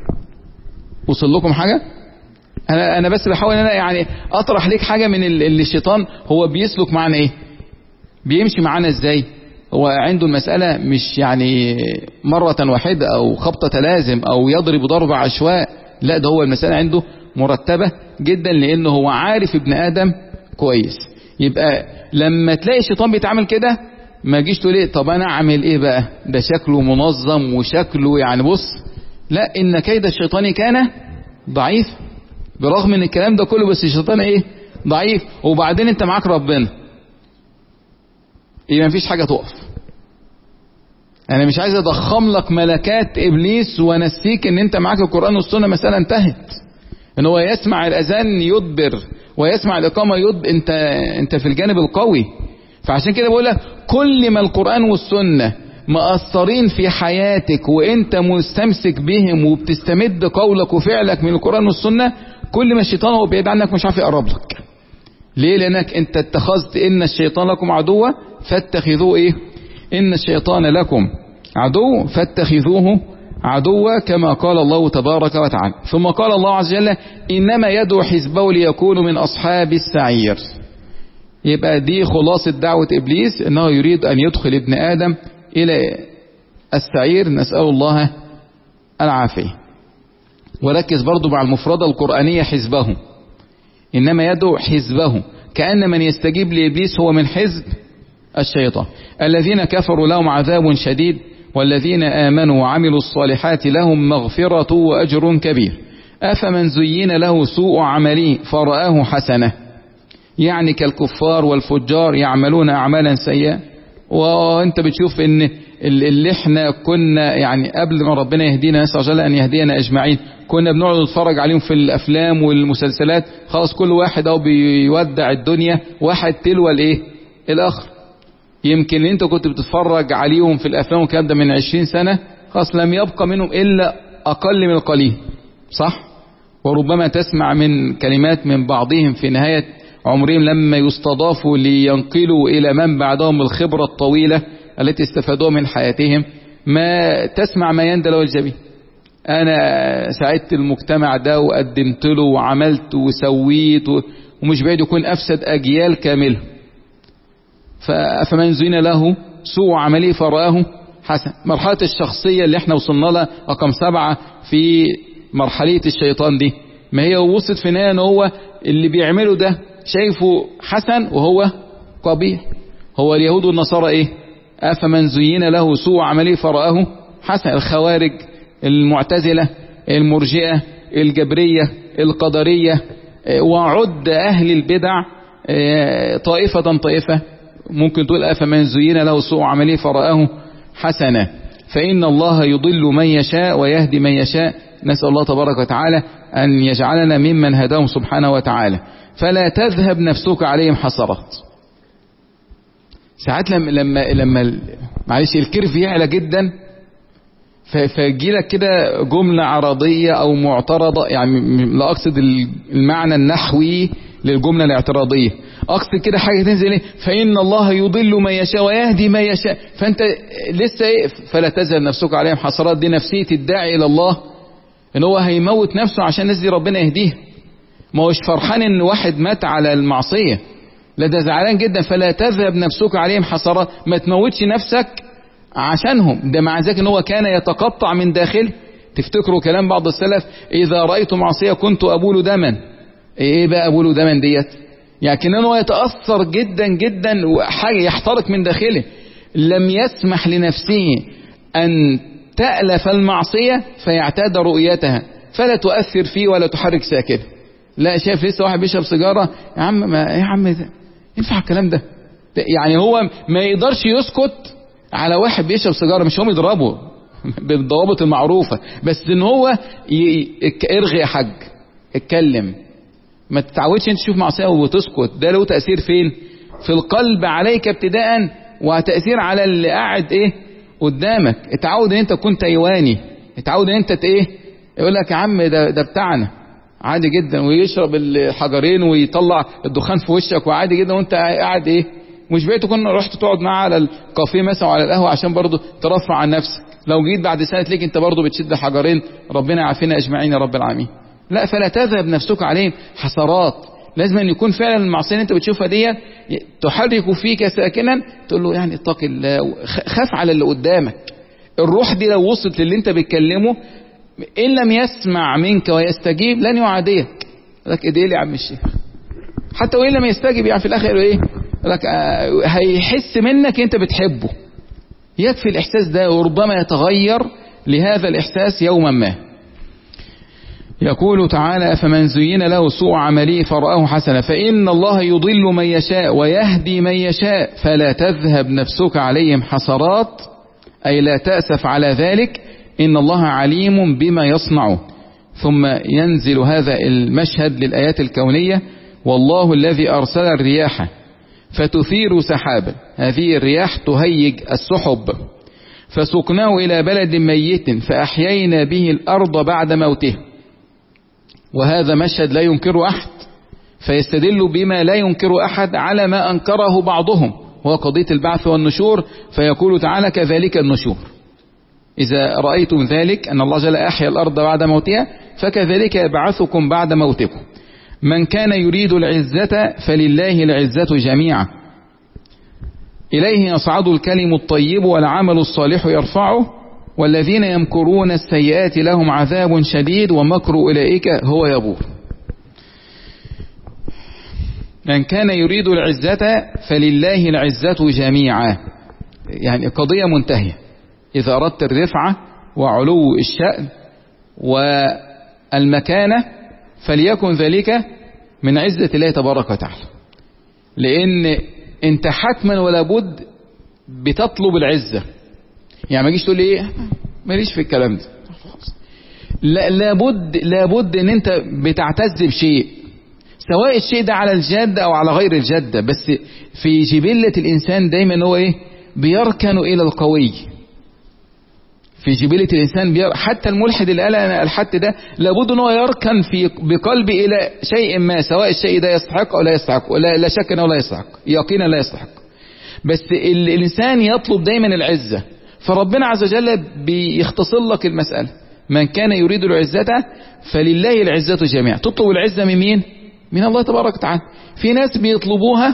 وصل لكم حاجة؟ انا انا بس بحاول ان انا يعني اطرح لك حاجة من اللي الشيطان هو بيسلك معنا ايه، بيمشي معنا ازاي. هو عنده المسألة مش يعني مرة واحدة او خبطة لازم او يضرب ضرب عشواء، لا، ده هو المسألة عنده مرتبة جدا، لانه هو عارف ابن ادم كويس. يبقى لما تلاقي الشيطان بيتعامل كده ما جيش تقول ايه طب انا اعمل ايه بقى، ده شكله منظم وشكله يعني بص، لا، ان كيد الشيطان كان ضعيف. برغم ان الكلام ده كله بس الشيطان ايه ضعيف. وبعدين انت معاك ربنا، يبقى مفيش حاجة تقف. انا مش عايز اضخم لك ملكات ابليس ونسيك ان انت معاك القرآن والسنة، مسألة انتهت. ان هو يسمع الاذان يدبر ويسمع الاقامة يدبر، انت انت في الجانب القوي. فعشان كده بقول لك كل ما القرآن والسنة مأثرين في حياتك وانت مستمسك بهم وبتستمد قولك وفعلك من القرآن والسنة، كل ما الشيطان هو بعيد عنك مش عارف يقرب لك. ليه؟ لانك انت اتخذت ان الشيطان لكم عدو فاتخذوه ايه ان الشيطان لكم عدو فاتخذوه عدوا كما قال الله تبارك وتعالى. ثم قال الله عز وجل انما يدعو حزبه ليكونوا من اصحاب السعير. يبقى دي خلاصة دعوة ابليس، انه يريد ان يدخل ابن ادم الى السعير، نسأل الله العافية. وركز برضو مع المفردة القرآنية حزبه، انما يدعو حزبه، كأن من يستجيب لابليس هو من حزب الشيطان. الذين كفروا لهم عذاب شديد والذين آمنوا وعملوا الصالحات لهم مغفرة وأجر كبير. أفمن زين له سوء عمله فرآه حسنة، يعني كالكفار والفجار يعملون أعمالا سيئة، وانت بتشوف ان اللي احنا كنا يعني قبل ما ربنا يهدينا، نسأل الله أن يهدينا أجمعين، كنا بنقعد نتفرج عليهم في الأفلام والمسلسلات، خلاص كل واحد أو بيودع الدنيا واحد تلو الايه الآخر. يمكن انت كنت بتتفرج عليهم في الأفلام والكلام ده من عشرين سنة، خلاص لم يبقى منهم إلا أقل من القليل، صح؟ وربما تسمع من كلمات من بعضهم في نهاية عمرهم لما يستضافوا لينقلوا إلى من بعدهم الخبرة الطويلة التي استفادوها من حياتهم، ما تسمع ما يندل والجبين. أنا ساعدت المجتمع ده وقدمت له وعملت وسويت، ومش بعيد يكون أفسد أجيال كاملة. فمن زين له سوء عمله فرآه حسن. مرحلة الشخصية اللي احنا وصلنا لها رقم سبعة في مرحلة الشيطان دي، ما هي وصلت في نهاية ان هو اللي بيعمله ده شايفه حسن وهو قبيح. هو اليهود والنصارى ايه؟ أفمن زين له سوء عمله فرآه حسن. الخوارج، المعتزلة، المرجئة، الجبرية، القدرية، وعد أهل البدع طائفة طائفة. ممكن تقول أفمن زين له سوء عمله فرآه حسنا، فإن الله يضل من يشاء ويهدي من يشاء. نسأل الله تبارك وتعالى أن يجعلنا ممن هداهم سبحانه وتعالى. فلا تذهب نفسك عليهم حسرات. ساعات لما لما لما معلش الكيرف يعلى جدا، فيجي لك كده جملة عرضية أو معترضة، يعني لا أقصد المعنى النحوي للجملة الاعتراضية، أقصد كده حاجة تنزل ايه؟ فإن الله يضل من يشاء ويهدي من يشاء. فأنت لسه ايه؟ فلا تذهب نفسك عليهم حسرات. دي نفسية الداعي إلى الله، إن هو هيموت نفسه عشان الناس دي ربنا يهديه. ما هوش فرحان إن واحد مات على المعصية، لا ده زعلان جدا. فلا تذهب نفسك عليهم حسرات، ما تموتش نفسك عشانهم. ده مع ذلك إن هو كان يتقطع من داخل. تفتكروا كلام بعض السلف: إذا رأيت معصية كنت أبول دما. إيه بقى أبول دما ديت؟ يعني كأنه يتأثر جدا جدا وحاجة يحترق من داخله. لم يسمح لنفسه أن تألف المعصية فيعتاد رؤيتها، فلا تؤثر فيه ولا تحرك ساكنه. لا، شايف لسه واحد بيشرب سيجارة، يا عم ما يا عم ده ينفع الكلام ده؟ يعني هو ما يقدرش يسكت على واحد بيشرب سيجارة، مش هم يضربه بالضوابط المعروفة، بس ان هو ي... ارغي يا حاج، اتكلم، ما تتعودش انت تشوف معصية وتسكت. ده له تأثير فين؟ في القلب عليك ابتداء، وتأثير على اللي قاعد ايه قدامك. اتعود ان انت كنت ايواني، اتعود ان انت ايه، يقول لك يا عم ده ده بتاعنا عادي جدا، ويشرب الحجرين ويطلع الدخان في وشك وعادي جدا، وانت قاعد ايه مش بقيت تكون رحت تقعد معاه على الكافيه مثلا وعلى القهوه عشان برضه ترفع عن نفسك. لو جيت بعد سنه تلاقيك انت برضه بتشد حجرين. ربنا يعافينا اجمعين يا رب العالمين. لا، فلا تذهب نفسك عليهم حسرات. لازم ان يكون فعلا المعصيه اللي انت بتشوفها دي تحرك فيك ساكنا، تقول له يعني اتق الله، خاف على اللي قدامك. الروح دي لو وصلت للي انت بتكلمه، ان لم يسمع منك ويستجيب لن يعاديك. لك ادعي لي يا عم الشيخ، حتى وان لم يستجيب يعني في الاخر ايه لك آه هيحس منك انت بتحبه. يكفي الاحساس ده، وربما يتغير لهذا الاحساس يوما ما. يقول تعالى: فمن زين له سوء عمله فرآه حسنا، فإن الله يضل من يشاء ويهدي من يشاء، فلا تذهب نفسك عليهم حسرات، أي لا تأسف على ذلك، إن الله عليم بما يصنعون. ثم ينزل هذا المشهد للآيات الكونية: والله الذي أرسل الرياح فتثير سحابا، هذه الرياح تهيج السحب، فسقناه إلى بلد ميت فأحيينا به الأرض بعد موته. وهذا مشهد لا ينكر أحد، فيستدل بما لا ينكر أحد على ما أنكره بعضهم، وهو قضية البعث والنشور. فيقول تعالى: كذلك النشور. إذا رأيتم ذلك أن الله جل أحيا الأرض بعد موتها، فكذلك يبعثكم بعد موتكم. من كان يريد العزة فلله العزة جميعا، إليه يصعد الكلم الطيب والعمل الصالح يرفعه، والذين يمكرون السيئات لهم عذاب شديد ومكر أولئك هو يبور. من كان يريد العزة فلله العزة جميعا، يعني قضية منتهية. إذا أردت الرفعة وعلو الشأن والمكانة فليكن ذلك من عزة الله تبارك وتعالى، لأن أنت حتما ولا بد بتطلب العزة. يعني ما جيش تقول لي إيه ماليش في الكلام ده، لا لابد لابد ان انت بتعتز بشيء، سواء الشيء ده على الجادة او على غير الجادة، بس في جبلة الانسان دايما هو ايه بيركن الى القوي. في جبلة الانسان بير... حتى الملحد اللي قال انا الحد ده لابد ان هو يركن في بقلبه الى شيء ما، سواء الشيء ده يستحق او لا يستحق، لا, لا شك انه لا يستحق، يقينا لا يستحق، بس ال... الانسان يطلب دايما العزة. فربنا عز وجل بيختصر لك المسألة، من كان يريد العزة فلله العزة جميعا. تطلب العزة من مين؟ من الله تبارك وتعالى. في ناس بيطلبوها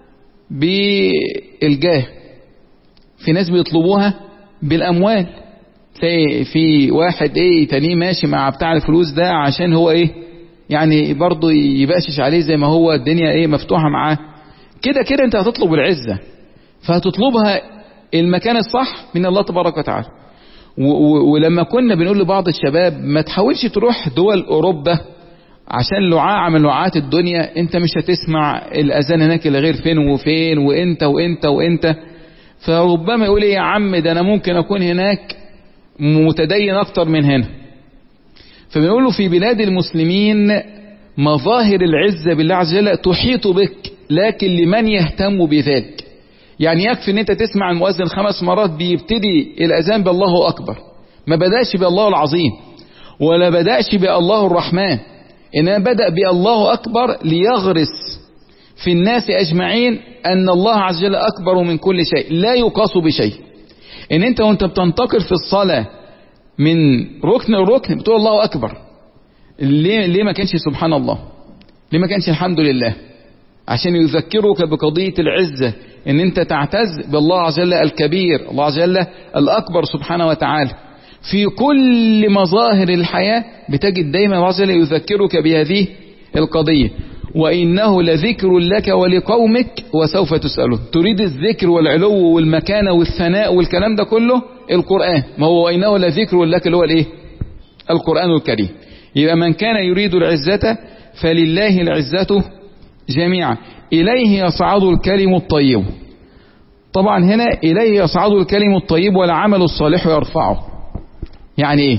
بالجاه، في ناس بيطلبوها بالأموال. تلاقي في واحد ايه تاني ماشي مع بتاع الفلوس ده عشان هو ايه يعني برضه يبقشش عليه زي ما هو الدنيا ايه مفتوحة معاه. كده كده انت هتطلب العزة، فهتطلبها المكان الصح من الله تبارك وتعالى. ولما كنا بنقول لبعض الشباب ما تحاولش تروح دول أوروبا عشان لعاعة من لعاعات الدنيا، انت مش هتسمع الأذان هناك إلا غير فين وفين وانت وانت وانت. فربما يقول يا عم ده أنا ممكن أكون هناك متدين أكتر من هنا. فبنقوله في بلاد المسلمين مظاهر العزة بالله عز وجل تحيط بك، لكن لمن يهتم بذلك. يعني يكفي ان انت تسمع المؤذن خمس مرات بيبتدي الاذان بالله اكبر، ما بدأش بالله العظيم ولا بدأش بالله الرحمن، انما بدأ بالله اكبر ليغرس في الناس اجمعين ان الله عز وجل اكبر من كل شيء لا يقاس بشيء. ان انت وانت بتنتقل في الصلاة من ركن لركن بتقول الله اكبر، ليه, ليه ما كانش سبحان الله؟ ليه ما كانش الحمد لله؟ عشان يذكرك بقضية العزة، ان انت تعتز بالله عز وجل الكبير، الله عز وجل الاكبر سبحانه وتعالى. في كل مظاهر الحياة بتجد دايما الله عز وجل يذكرك بهذه القضية. وإنه لذكر لك ولقومك وسوف تسألون. تريد الذكر والعلو والمكانة والثناء والكلام ده كله القرآن، ما هو وإنه لذكر لك اللي هو الايه؟ القرآن الكريم. يبقى من كان يريد العزة فلله العزة جميعا إليه يصعد الكلم الطيب. طبعا هنا إليه يصعد الكلم الطيب والعمل الصالح يرفعه. يعني ايه؟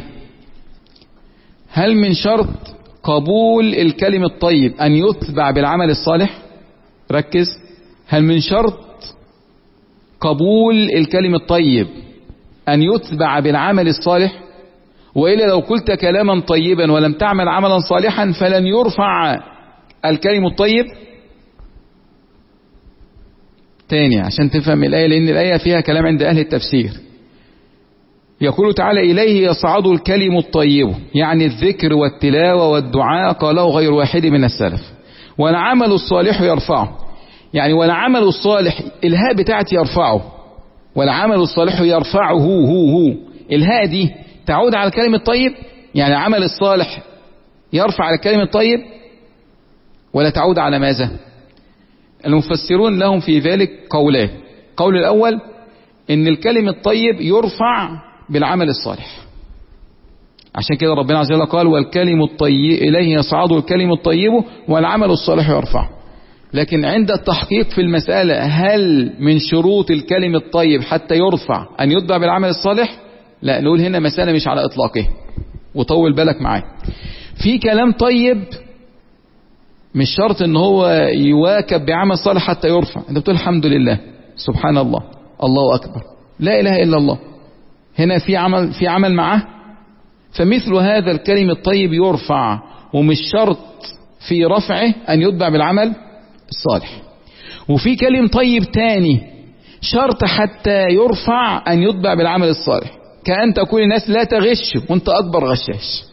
هل من شرط قبول الكلم الطيب أن يتبع بالعمل الصالح؟ ركز، هل من شرط قبول الكلم الطيب أن يتبع بالعمل الصالح؟ وإلا لو قلت كلاما طيبا ولم تعمل عملا صالحا فلن يرفع الكلم الطيب. تاني عشان تفهم الآية، لأن الآية فيها كلام عند أهل التفسير. يقول تعالى إليه يصعد الكلم الطيب، يعني الذكر والتلاوة والدعاء قاله غير واحد من السلف. والعمل الصالح يرفعه، يعني والعمل الصالح الهاء بتاعتي يرفعه، والعمل الصالح يرفعه هو هو هو. الهاء دي تعود على الكلم الطيب، يعني العمل الصالح يرفع على الكلم الطيب، ولا تعود على ماذا؟ المفسرون لهم في ذلك قولان. قول الأول إن الكلم الطيب يرفع بالعمل الصالح، عشان كده ربنا عز وجل قال والكلم الطيب إليه يصعد الكلم الطيب والعمل الصالح يرفع. لكن عند التحقيق في المسألة هل من شروط الكلم الطيب حتى يرفع أن يتبع بالعمل الصالح؟ لا، نقول هنا مسألة مش على إطلاقه، وطول بالك معايا. في كلام طيب مش شرط ان هو يواكب بعمل صالح حتى يرفع. انت بتقول الحمد لله، سبحان الله، الله اكبر، لا اله الا الله، هنا في عمل في عمل معه. فمثل هذا الكلم الطيب يرفع، ومش شرط في رفعه ان يتبع بالعمل الصالح. وفي كلم طيب تاني شرط حتى يرفع ان يتبع بالعمل الصالح، كأن تقول الناس لا تغش وانت اكبر غشاش،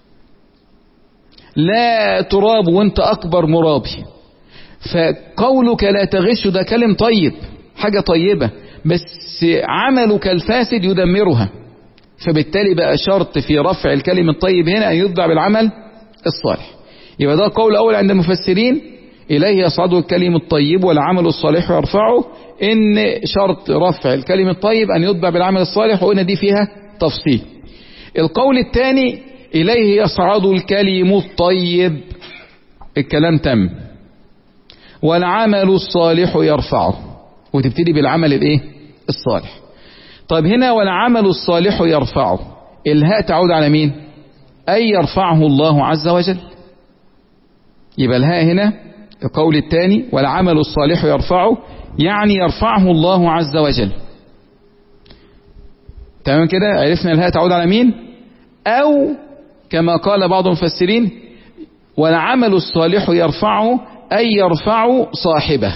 لا تراب وانت اكبر مرابي. فقولك لا تغش ده كلم طيب، حاجة طيبة، بس عملك الفاسد يدمرها. فبالتالي بقى شرط في رفع الكلم الطيب هنا ان يتبع بالعمل الصالح. يبقى ده قول اول عند المفسرين إليه يصعد الكلم الطيب والعمل الصالح يرفعه، إن شرط رفع الكلم الطيب أن يتبع بالعمل الصالح، وقلنا دي فيها تفصيل. القول الثاني إليه يصعد الكلم الطيب، الكلام تم، والعمل الصالح يرفعه، وتبتدي بالعمل الايه الصالح. طيب هنا والعمل الصالح يرفعه، الهاء تعود على مين؟ أي يرفعه الله عز وجل. يبقى الهاء هنا القول الثاني والعمل الصالح يرفعه، يعني يرفعه الله عز وجل. تمام كده؟ عرفنا الهاء تعود على مين؟ أو كما قال بعض المفسرين والعمل الصالح يرفعه أي يرفع صاحبه،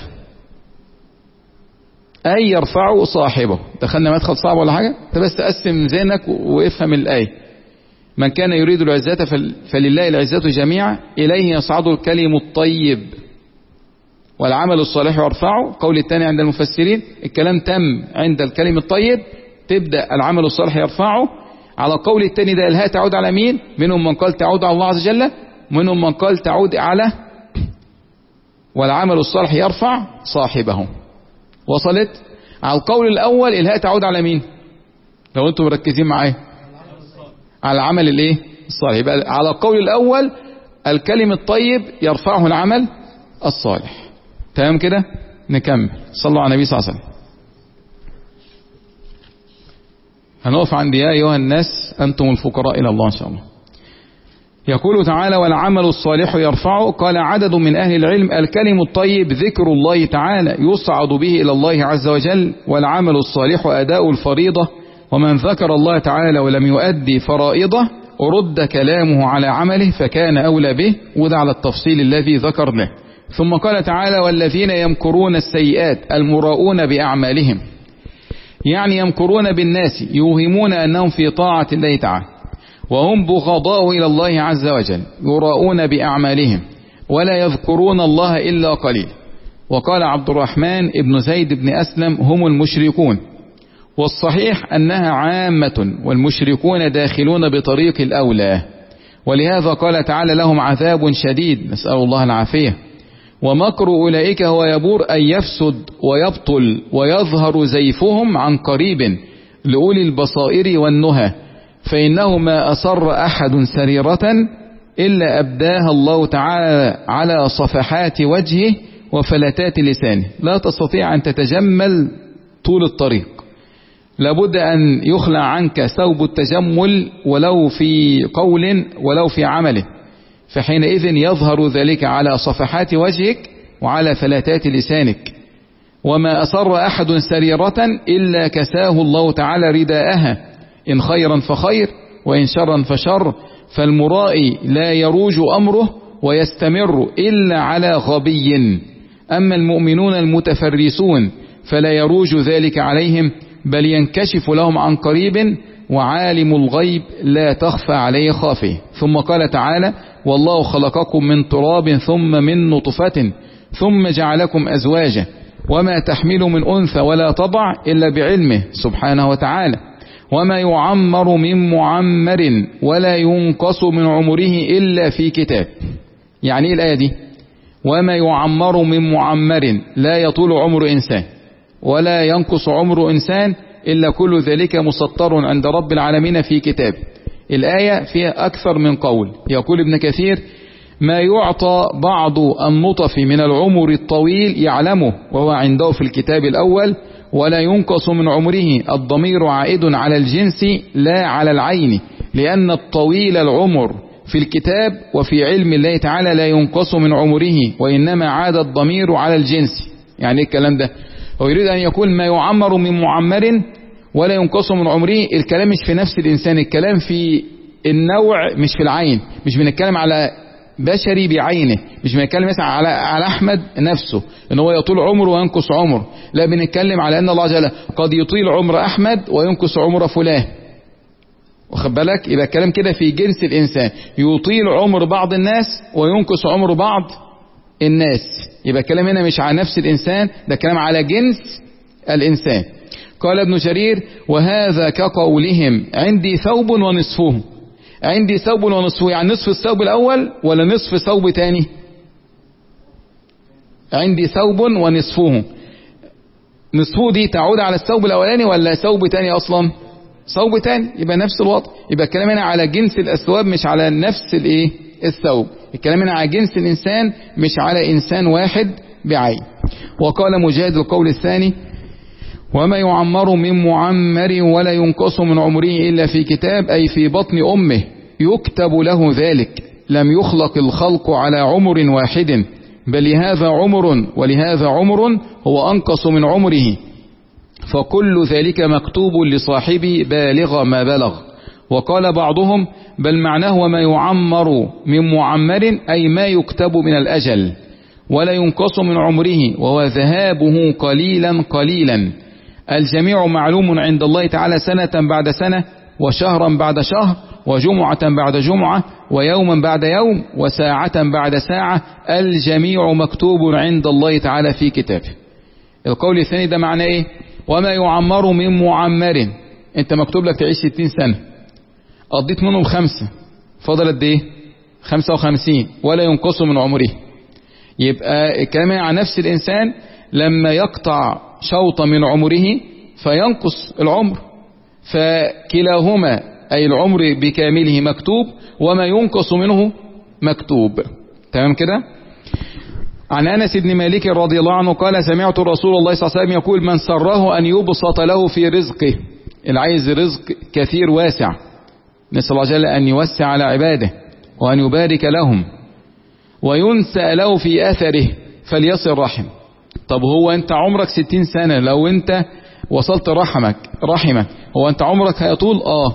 أي يرفع صاحبه. دخلنا مدخل صعب ولا حاجة؟ انت بس تقسم ذهنك وافهم الآية. من كان يريد العزة فلله العزة جميعا إليه يصعد الكلم الطيب والعمل الصالح يرفعه. قول الثاني عند المفسرين الكلام تم عند الكلم الطيب، تبدأ العمل الصالح يرفعه. على قول الثاني ده الهاء تعود على مين؟ منهم من قال تعود على الله عز وجل، ومنهم من قال تعود على والعمل الصالح يرفع صاحبه. وصلت؟ على القول الأول الهاء تعود على مين؟ لو انتم مركزين معايا على العمل الايه الصالح. يبقى على القول الأول الكلم الطيب يرفعه العمل الصالح. تمام كده؟ نكمل. صلوا على النبي صلى الله عليه وسلم. هنقف عند يا أيها الناس أنتم الفقراء إلى الله إن شاء الله. يقول تعالى والعمل الصالح يرفعه. قال عدد من أهل العلم الكلم الطيب ذكر الله تعالى يصعد به إلى الله عز وجل، والعمل الصالح أداء الفريضة، ومن ذكر الله تعالى ولم يؤدي فرائضه رد كلامه على عمله فكان أولى به، وده على التفصيل الذي ذكرناه. ثم قال تعالى والذين يمكرون السيئات المراؤون بأعمالهم، يعني يمكرون بالناس يوهمون أنهم في طاعة الله تعالى، وهم بغضاء إلى الله عز وجل يراؤون بأعمالهم ولا يذكرون الله إلا قليل. وقال عبد الرحمن ابن زيد بن أسلم هم المشركون، والصحيح أنها عامة والمشركون داخلون بطريق الأولى، ولهذا قال تعالى لهم عذاب شديد نسأل الله العافية. ومكر أولئك هو يبور أن يفسد ويبطل ويظهر زيفهم عن قريب لأولي البصائر والنهى، فإنه ما أسر أحد سريرة إلا أبداها الله تعالى على صفحات وجهه وفلتات لسانه، لا تستطيع أن تتجمل طول الطريق، لابد أن يخلع عنك ثوب التجمل ولو في قول ولو في عمل، فحينئذ يظهر ذلك على صفحات وجهك وعلى فلتات لسانك. وما أسر أحد سريرة إلا كساه الله تعالى رداءها، إن خيرا فخير وإن شرا فشر، فالمرائي لا يروج أمره ويستمر إلا على غبي، أما المؤمنون المتفرسون فلا يروج ذلك عليهم بل ينكشف لهم عن قريب، وعالم الغيب لا تخفى عليه خافيه. ثم قال تعالى والله خلقكم من تراب ثم من نطفة ثم جعلكم أزواجا وما تحمل من أنثى ولا تضع إلا بعلمه سبحانه وتعالى، وما يعمر من معمر ولا ينقص من عمره إلا في كتاب. يعني إيه الآية دي؟ وما يعمر من معمر لا يطول عمر إنسان ولا ينقص عمر إنسان إلا كل ذلك مسطر عند رب العالمين في كتاب. الآية فيها أكثر من قول. يقول ابن كثير ما يعطى بعض النطف من العمر الطويل يعلمه وهو عنده في الكتاب الأول، ولا ينقص من عمره، الضمير عائد على الجنس لا على العين، لأن الطويل العمر في الكتاب وفي علم الله تعالى لا ينقص من عمره، وإنما عاد الضمير على الجنس. يعني ايه الكلام ده؟ هو يريد أن يقول ما يعمر من معمر ولا ينقص من عمره، الكلام مش في نفس الإنسان، الكلام في النوع مش في العين. مش بنتكلم على بشري بعينه، مش بنتكلم مثلا على على أحمد نفسه ان هو يطول عمره وينقص عمره، لا بنتكلم على أن الله جل قد يطيل عمر أحمد وينقص عمر فلان. واخد بالك؟ يبقى الكلام كده في جنس الإنسان، يطيل عمر بعض الناس وينقص عمر بعض الناس. يبقى الكلام هنا مش على نفس الإنسان، ده كلام على جنس الإنسان. قال ابن جرير وهذا كقولهم عندي ثوب ونصفه. عندي ثوب ونصفه يعني نصف الثوب الأول ولا نصف ثوب تاني؟ عندي ثوب ونصفه. نصفه دي تعود على الثوب الأولاني ولا ثوب تاني أصلا؟ ثوب تاني، يبقى نفس الوضع. يبقى الكلام هنا على جنس الأثواب مش على نفس الايه الثوب. الكلام هنا على جنس الإنسان مش على إنسان واحد بعين. وقال مجاهد القول الثاني: وما يعمر من معمر ولا ينقص من عمره إلا في كتاب، أي في بطن أمه يكتب له ذلك. لم يخلق الخلق على عمر واحد، بل لهذا عمر ولهذا عمر هو أنقص من عمره، فكل ذلك مكتوب لصاحبه بالغ ما بلغ. وقال بعضهم: بل معناه وما يعمر من معمر، أي ما يكتب من الأجل، ولا ينقص من عمره وهو ذهابه قليلا قليلا. الجميع معلوم عند الله تعالى سنة بعد سنة، وشهرا بعد شهر، وجمعة بعد جمعة، ويوما بعد يوم، وساعة بعد ساعة. الجميع مكتوب عند الله تعالى في كتابه. القول الثاني ده معناه ايه؟ وما يعمر من معمر، انت مكتوب لك تعيش ستين سنة، قضيت منهم خمسة، فضل قد ايه؟ خمسة وخمسين، ولا ينقص من عمره. يبقى الكلام عن نفس الإنسان لما يقطع شوط من عمره فينقص العمر، فكلاهما أي العمر بكامله مكتوب، وما ينقص منه مكتوب. تمام كده؟ عن أنس بن مالك رضي الله عنه قال: سمعت رسول الله صلى الله عليه وسلم يقول: من سره أن يبسط له في رزقه، العايز رزق كثير واسع، نسأل الله جل أن يوسع على عباده وأن يبارك لهم، وينسى له في أثره فليصل رحم. طب هو أنت عمرك ستين سنة، لو أنت وصلت رحمك رحمك هو أنت عمرك هيطول؟ آه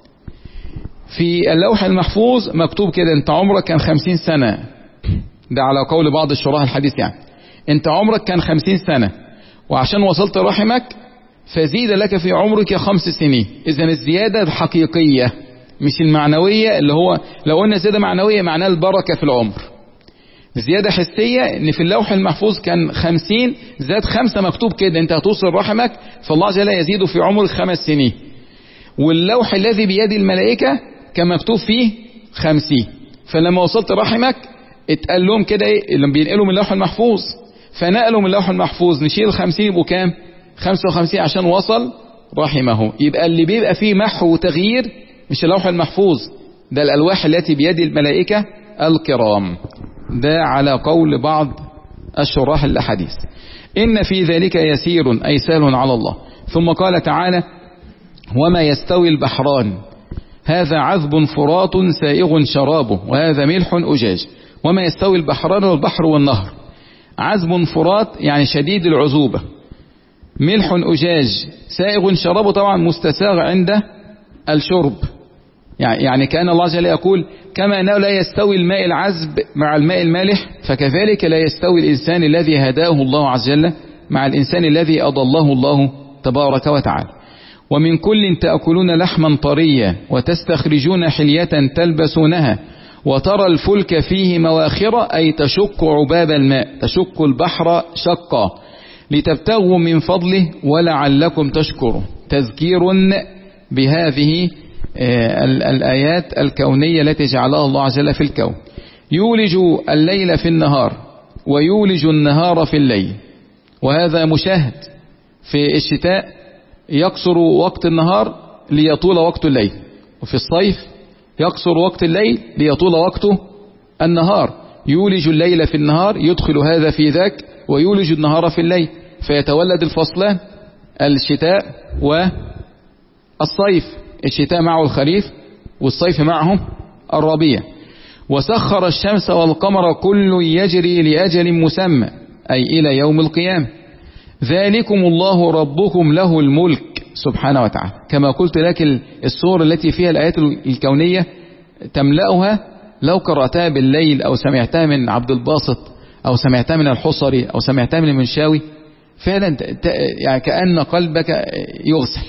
في اللوح المحفوظ مكتوب كده أنت عمرك كان خمسين سنة، ده على قول بعض الشراح الحديث، يعني أنت عمرك كان خمسين سنة، وعشان وصلت رحمك فزيد لك في عمرك خمس سنين. إذن الزيادة حقيقية مش المعنوية، اللي هو لو قلنا زيادة معنوية معناه البركة في العمر. زيادة حسية ان في اللوح المحفوظ كان خمسين، زاد خمسة مكتوب كده انت هتوصل رحمك، فالله جل يزيد في عمرك خمس سنين. واللوح الذي بيد الملائكة كان مكتوب فيه خمسين، فلما وصلت رحمك اتقال لهم كده ايه، لما بينقلوا من اللوح المحفوظ فنقلوا من اللوح المحفوظ نشيل خمسين يبقوا كام؟ خمسة وخمسين عشان وصل رحمه. يبقى اللي بيبقى فيه محو وتغيير مش اللوح المحفوظ، ده الألواح التي بيد الملائكة الكرام. ده على قول بعض الشراح الأحاديث. إن في ذلك يسير أي سهل على الله. ثم قال تعالى: وما يستوي البحران هذا عذب فرات سائغ شرابه وهذا ملح أجاج. وما يستوي البحران والبحر والنهر، عذب فرات يعني شديد العذوبة، ملح أجاج سائغ شرابه طبعا مستساغ عند الشرب، يعني كأن الله جل يقول: كما أنه لا يستوي الماء العذب مع الماء المالح، فكذلك لا يستوي الإنسان الذي هداه الله عز وجل مع الإنسان الذي أضله الله تبارك وتعالى. ومن كل تأكلون لحما طريا وتستخرجون حلية تلبسونها وترى الفلك فيه مواخر، أي تشق عباب الماء، تشق البحر شقا لتبتغوا من فضله ولعلكم تشكرون. تذكير بهذه الآيات الكونية التي جعلها الله عز وجل في الكون. يولج الليل في النهار ويولج النهار في الليل، وهذا مشاهد. في الشتاء يقصر وقت النهار ليطول وقت الليل، وفي الصيف يقصر وقت الليل ليطول وقت النهار. يولج الليل في النهار، يدخل هذا في ذاك، ويولج النهار في الليل، فيتولد الفصلان الشتاء والصيف، الشتاء معه الخريف والصيف معه الربيع. وسخر الشمس والقمر كل يجري لأجل مسمى، أي إلى يوم القيامة. ذلكم الله ربكم له الملك سبحانه وتعالى. كما قلت لك السور التي فيها الآيات الكونية تملأها لو قرأتها بالليل أو سمعتها من عبد الباسط أو سمعتها من الحصري أو سمعتها من المنشاوي، فعلا يعني كأن قلبك يغسل،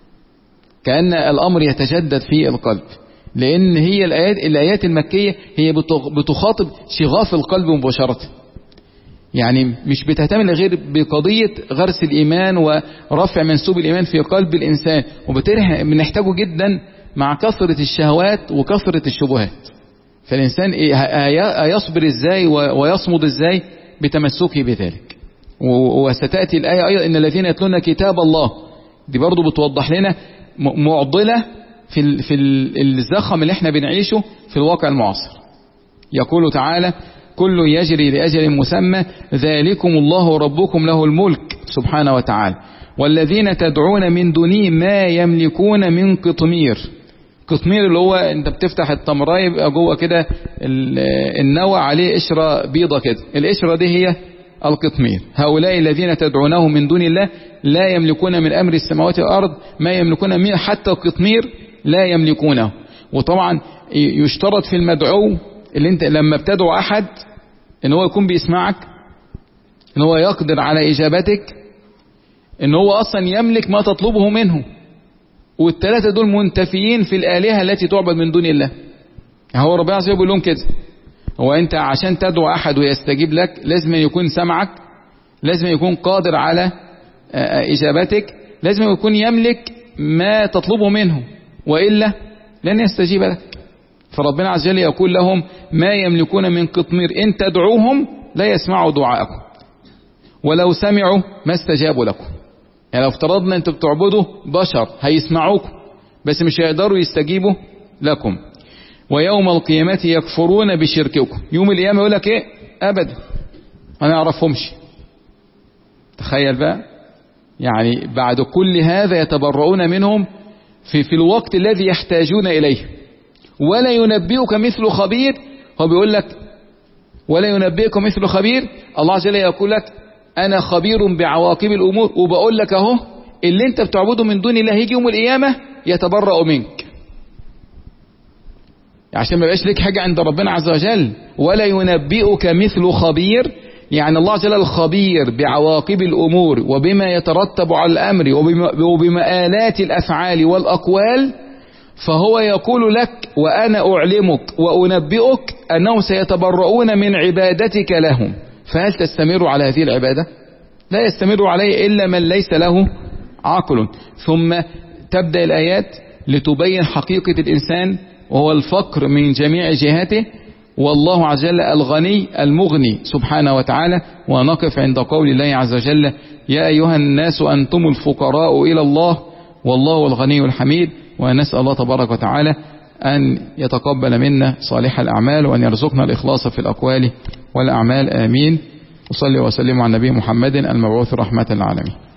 كأن الأمر يتجدد في القلب، لأن هي الآيات, الآيات المكية هي بتخاطب شغاف القلب مباشرة، يعني مش بتهتم غير بقضية غرس الإيمان ورفع منسوب الإيمان في قلب الإنسان، وبالتالي بنحتاجه جدا مع كثرة الشهوات وكثرة الشبهات. فالإنسان هيصبر إزاي ويصمد إزاي بتمسكه بذلك. وستأتي الآية أيضا إن الذين يتلون كتاب الله، دي برضو بتوضح لنا معضلة في في الزخم اللي احنا بنعيشه في الواقع المعاصر. يقول تعالى كل يجري لأجل مسمى ذلكم الله ربكم له الملك سبحانه وتعالى والذين تدعون من دونه ما يملكون من قطمير. قطمير اللي هو انت بتفتح التمرايه يبقى جوه كده النوى عليه قشره بيضه كده، القشره دي هي القطمير. هؤلاء الذين تدعونه من دون الله لا يملكون من امر السماوات والارض ما يملكون من حتى القطمير لا يملكونه. وطبعا يشترط في المدعو اللي انت لما بتدعو احد ان هو يكون بيسمعك، ان هو يقدر على اجابتك، ان هو اصلا يملك ما تطلبه منه. والثلاثه دول منتفيين في الالهه التي تعبد من دون الله. هو ربنا عز وجل بيقول لهم كده، هو انت عشان تدعو احد ويستجيب لك لازم يكون سمعك، لازم يكون قادر على اجابتك، لازم يكون يملك ما تطلبه منه، والا لن يستجيب لك. فربنا عز وجل يقول لهم ما يملكون من قطمير ان تدعوهم لا يسمعوا دعاءكم ولو سمعوا ما استجابوا لكم. يعني لو افترضنا انتوا بتعبدوا بشر هيسمعوكم بس مش هيقدروا يستجيبوا لكم. ويوم القيامة يكفرون بشرككم، يوم القيامة يقول لك ايه ابدا ما نعرفهمش. تخيل بقى، يعني بعد كل هذا يتبرؤون منهم في في الوقت الذي يحتاجون اليه. ولا ينبئك مثل خبير، هو بيقول لك ولا ينبئك مثل خبير. الله عز وجل يقول لك انا خبير بعواقب الامور، وبقول لك اهو اللي انت بتعبده من دون الله هيجي يوم القيامه يتبرأ منك عشان ما يبقاش لك حاجه عند ربنا عز وجل. ولا ينبئك مثل خبير، يعني الله عز وجل الخبير بعواقب الامور وبما يترتب على الامر وبمآلات الافعال والاقوال. فهو يقول لك وانا اعلمك وانبئك انهم سيتبرؤون من عبادتك لهم، فهل تستمر على هذه العبادة؟ لا يستمر عليه إلا من ليس له عقل. ثم تبدأ الآيات لتبين حقيقة الإنسان وهو الفقر من جميع جهاته، والله عز وجل الغني المغني سبحانه وتعالى. ونقف عند قول الله عز وجل يا أيها الناس أنتم الفقراء إلى الله والله الغني الحميد. ونسأل الله تبارك وتعالى أن يتقبل منا صالح الأعمال وأن يرزقنا الإخلاص في الأقوال والأعمال، آمين. وصلي وسلم على النبي محمد المبعوث رحمة للعالمين.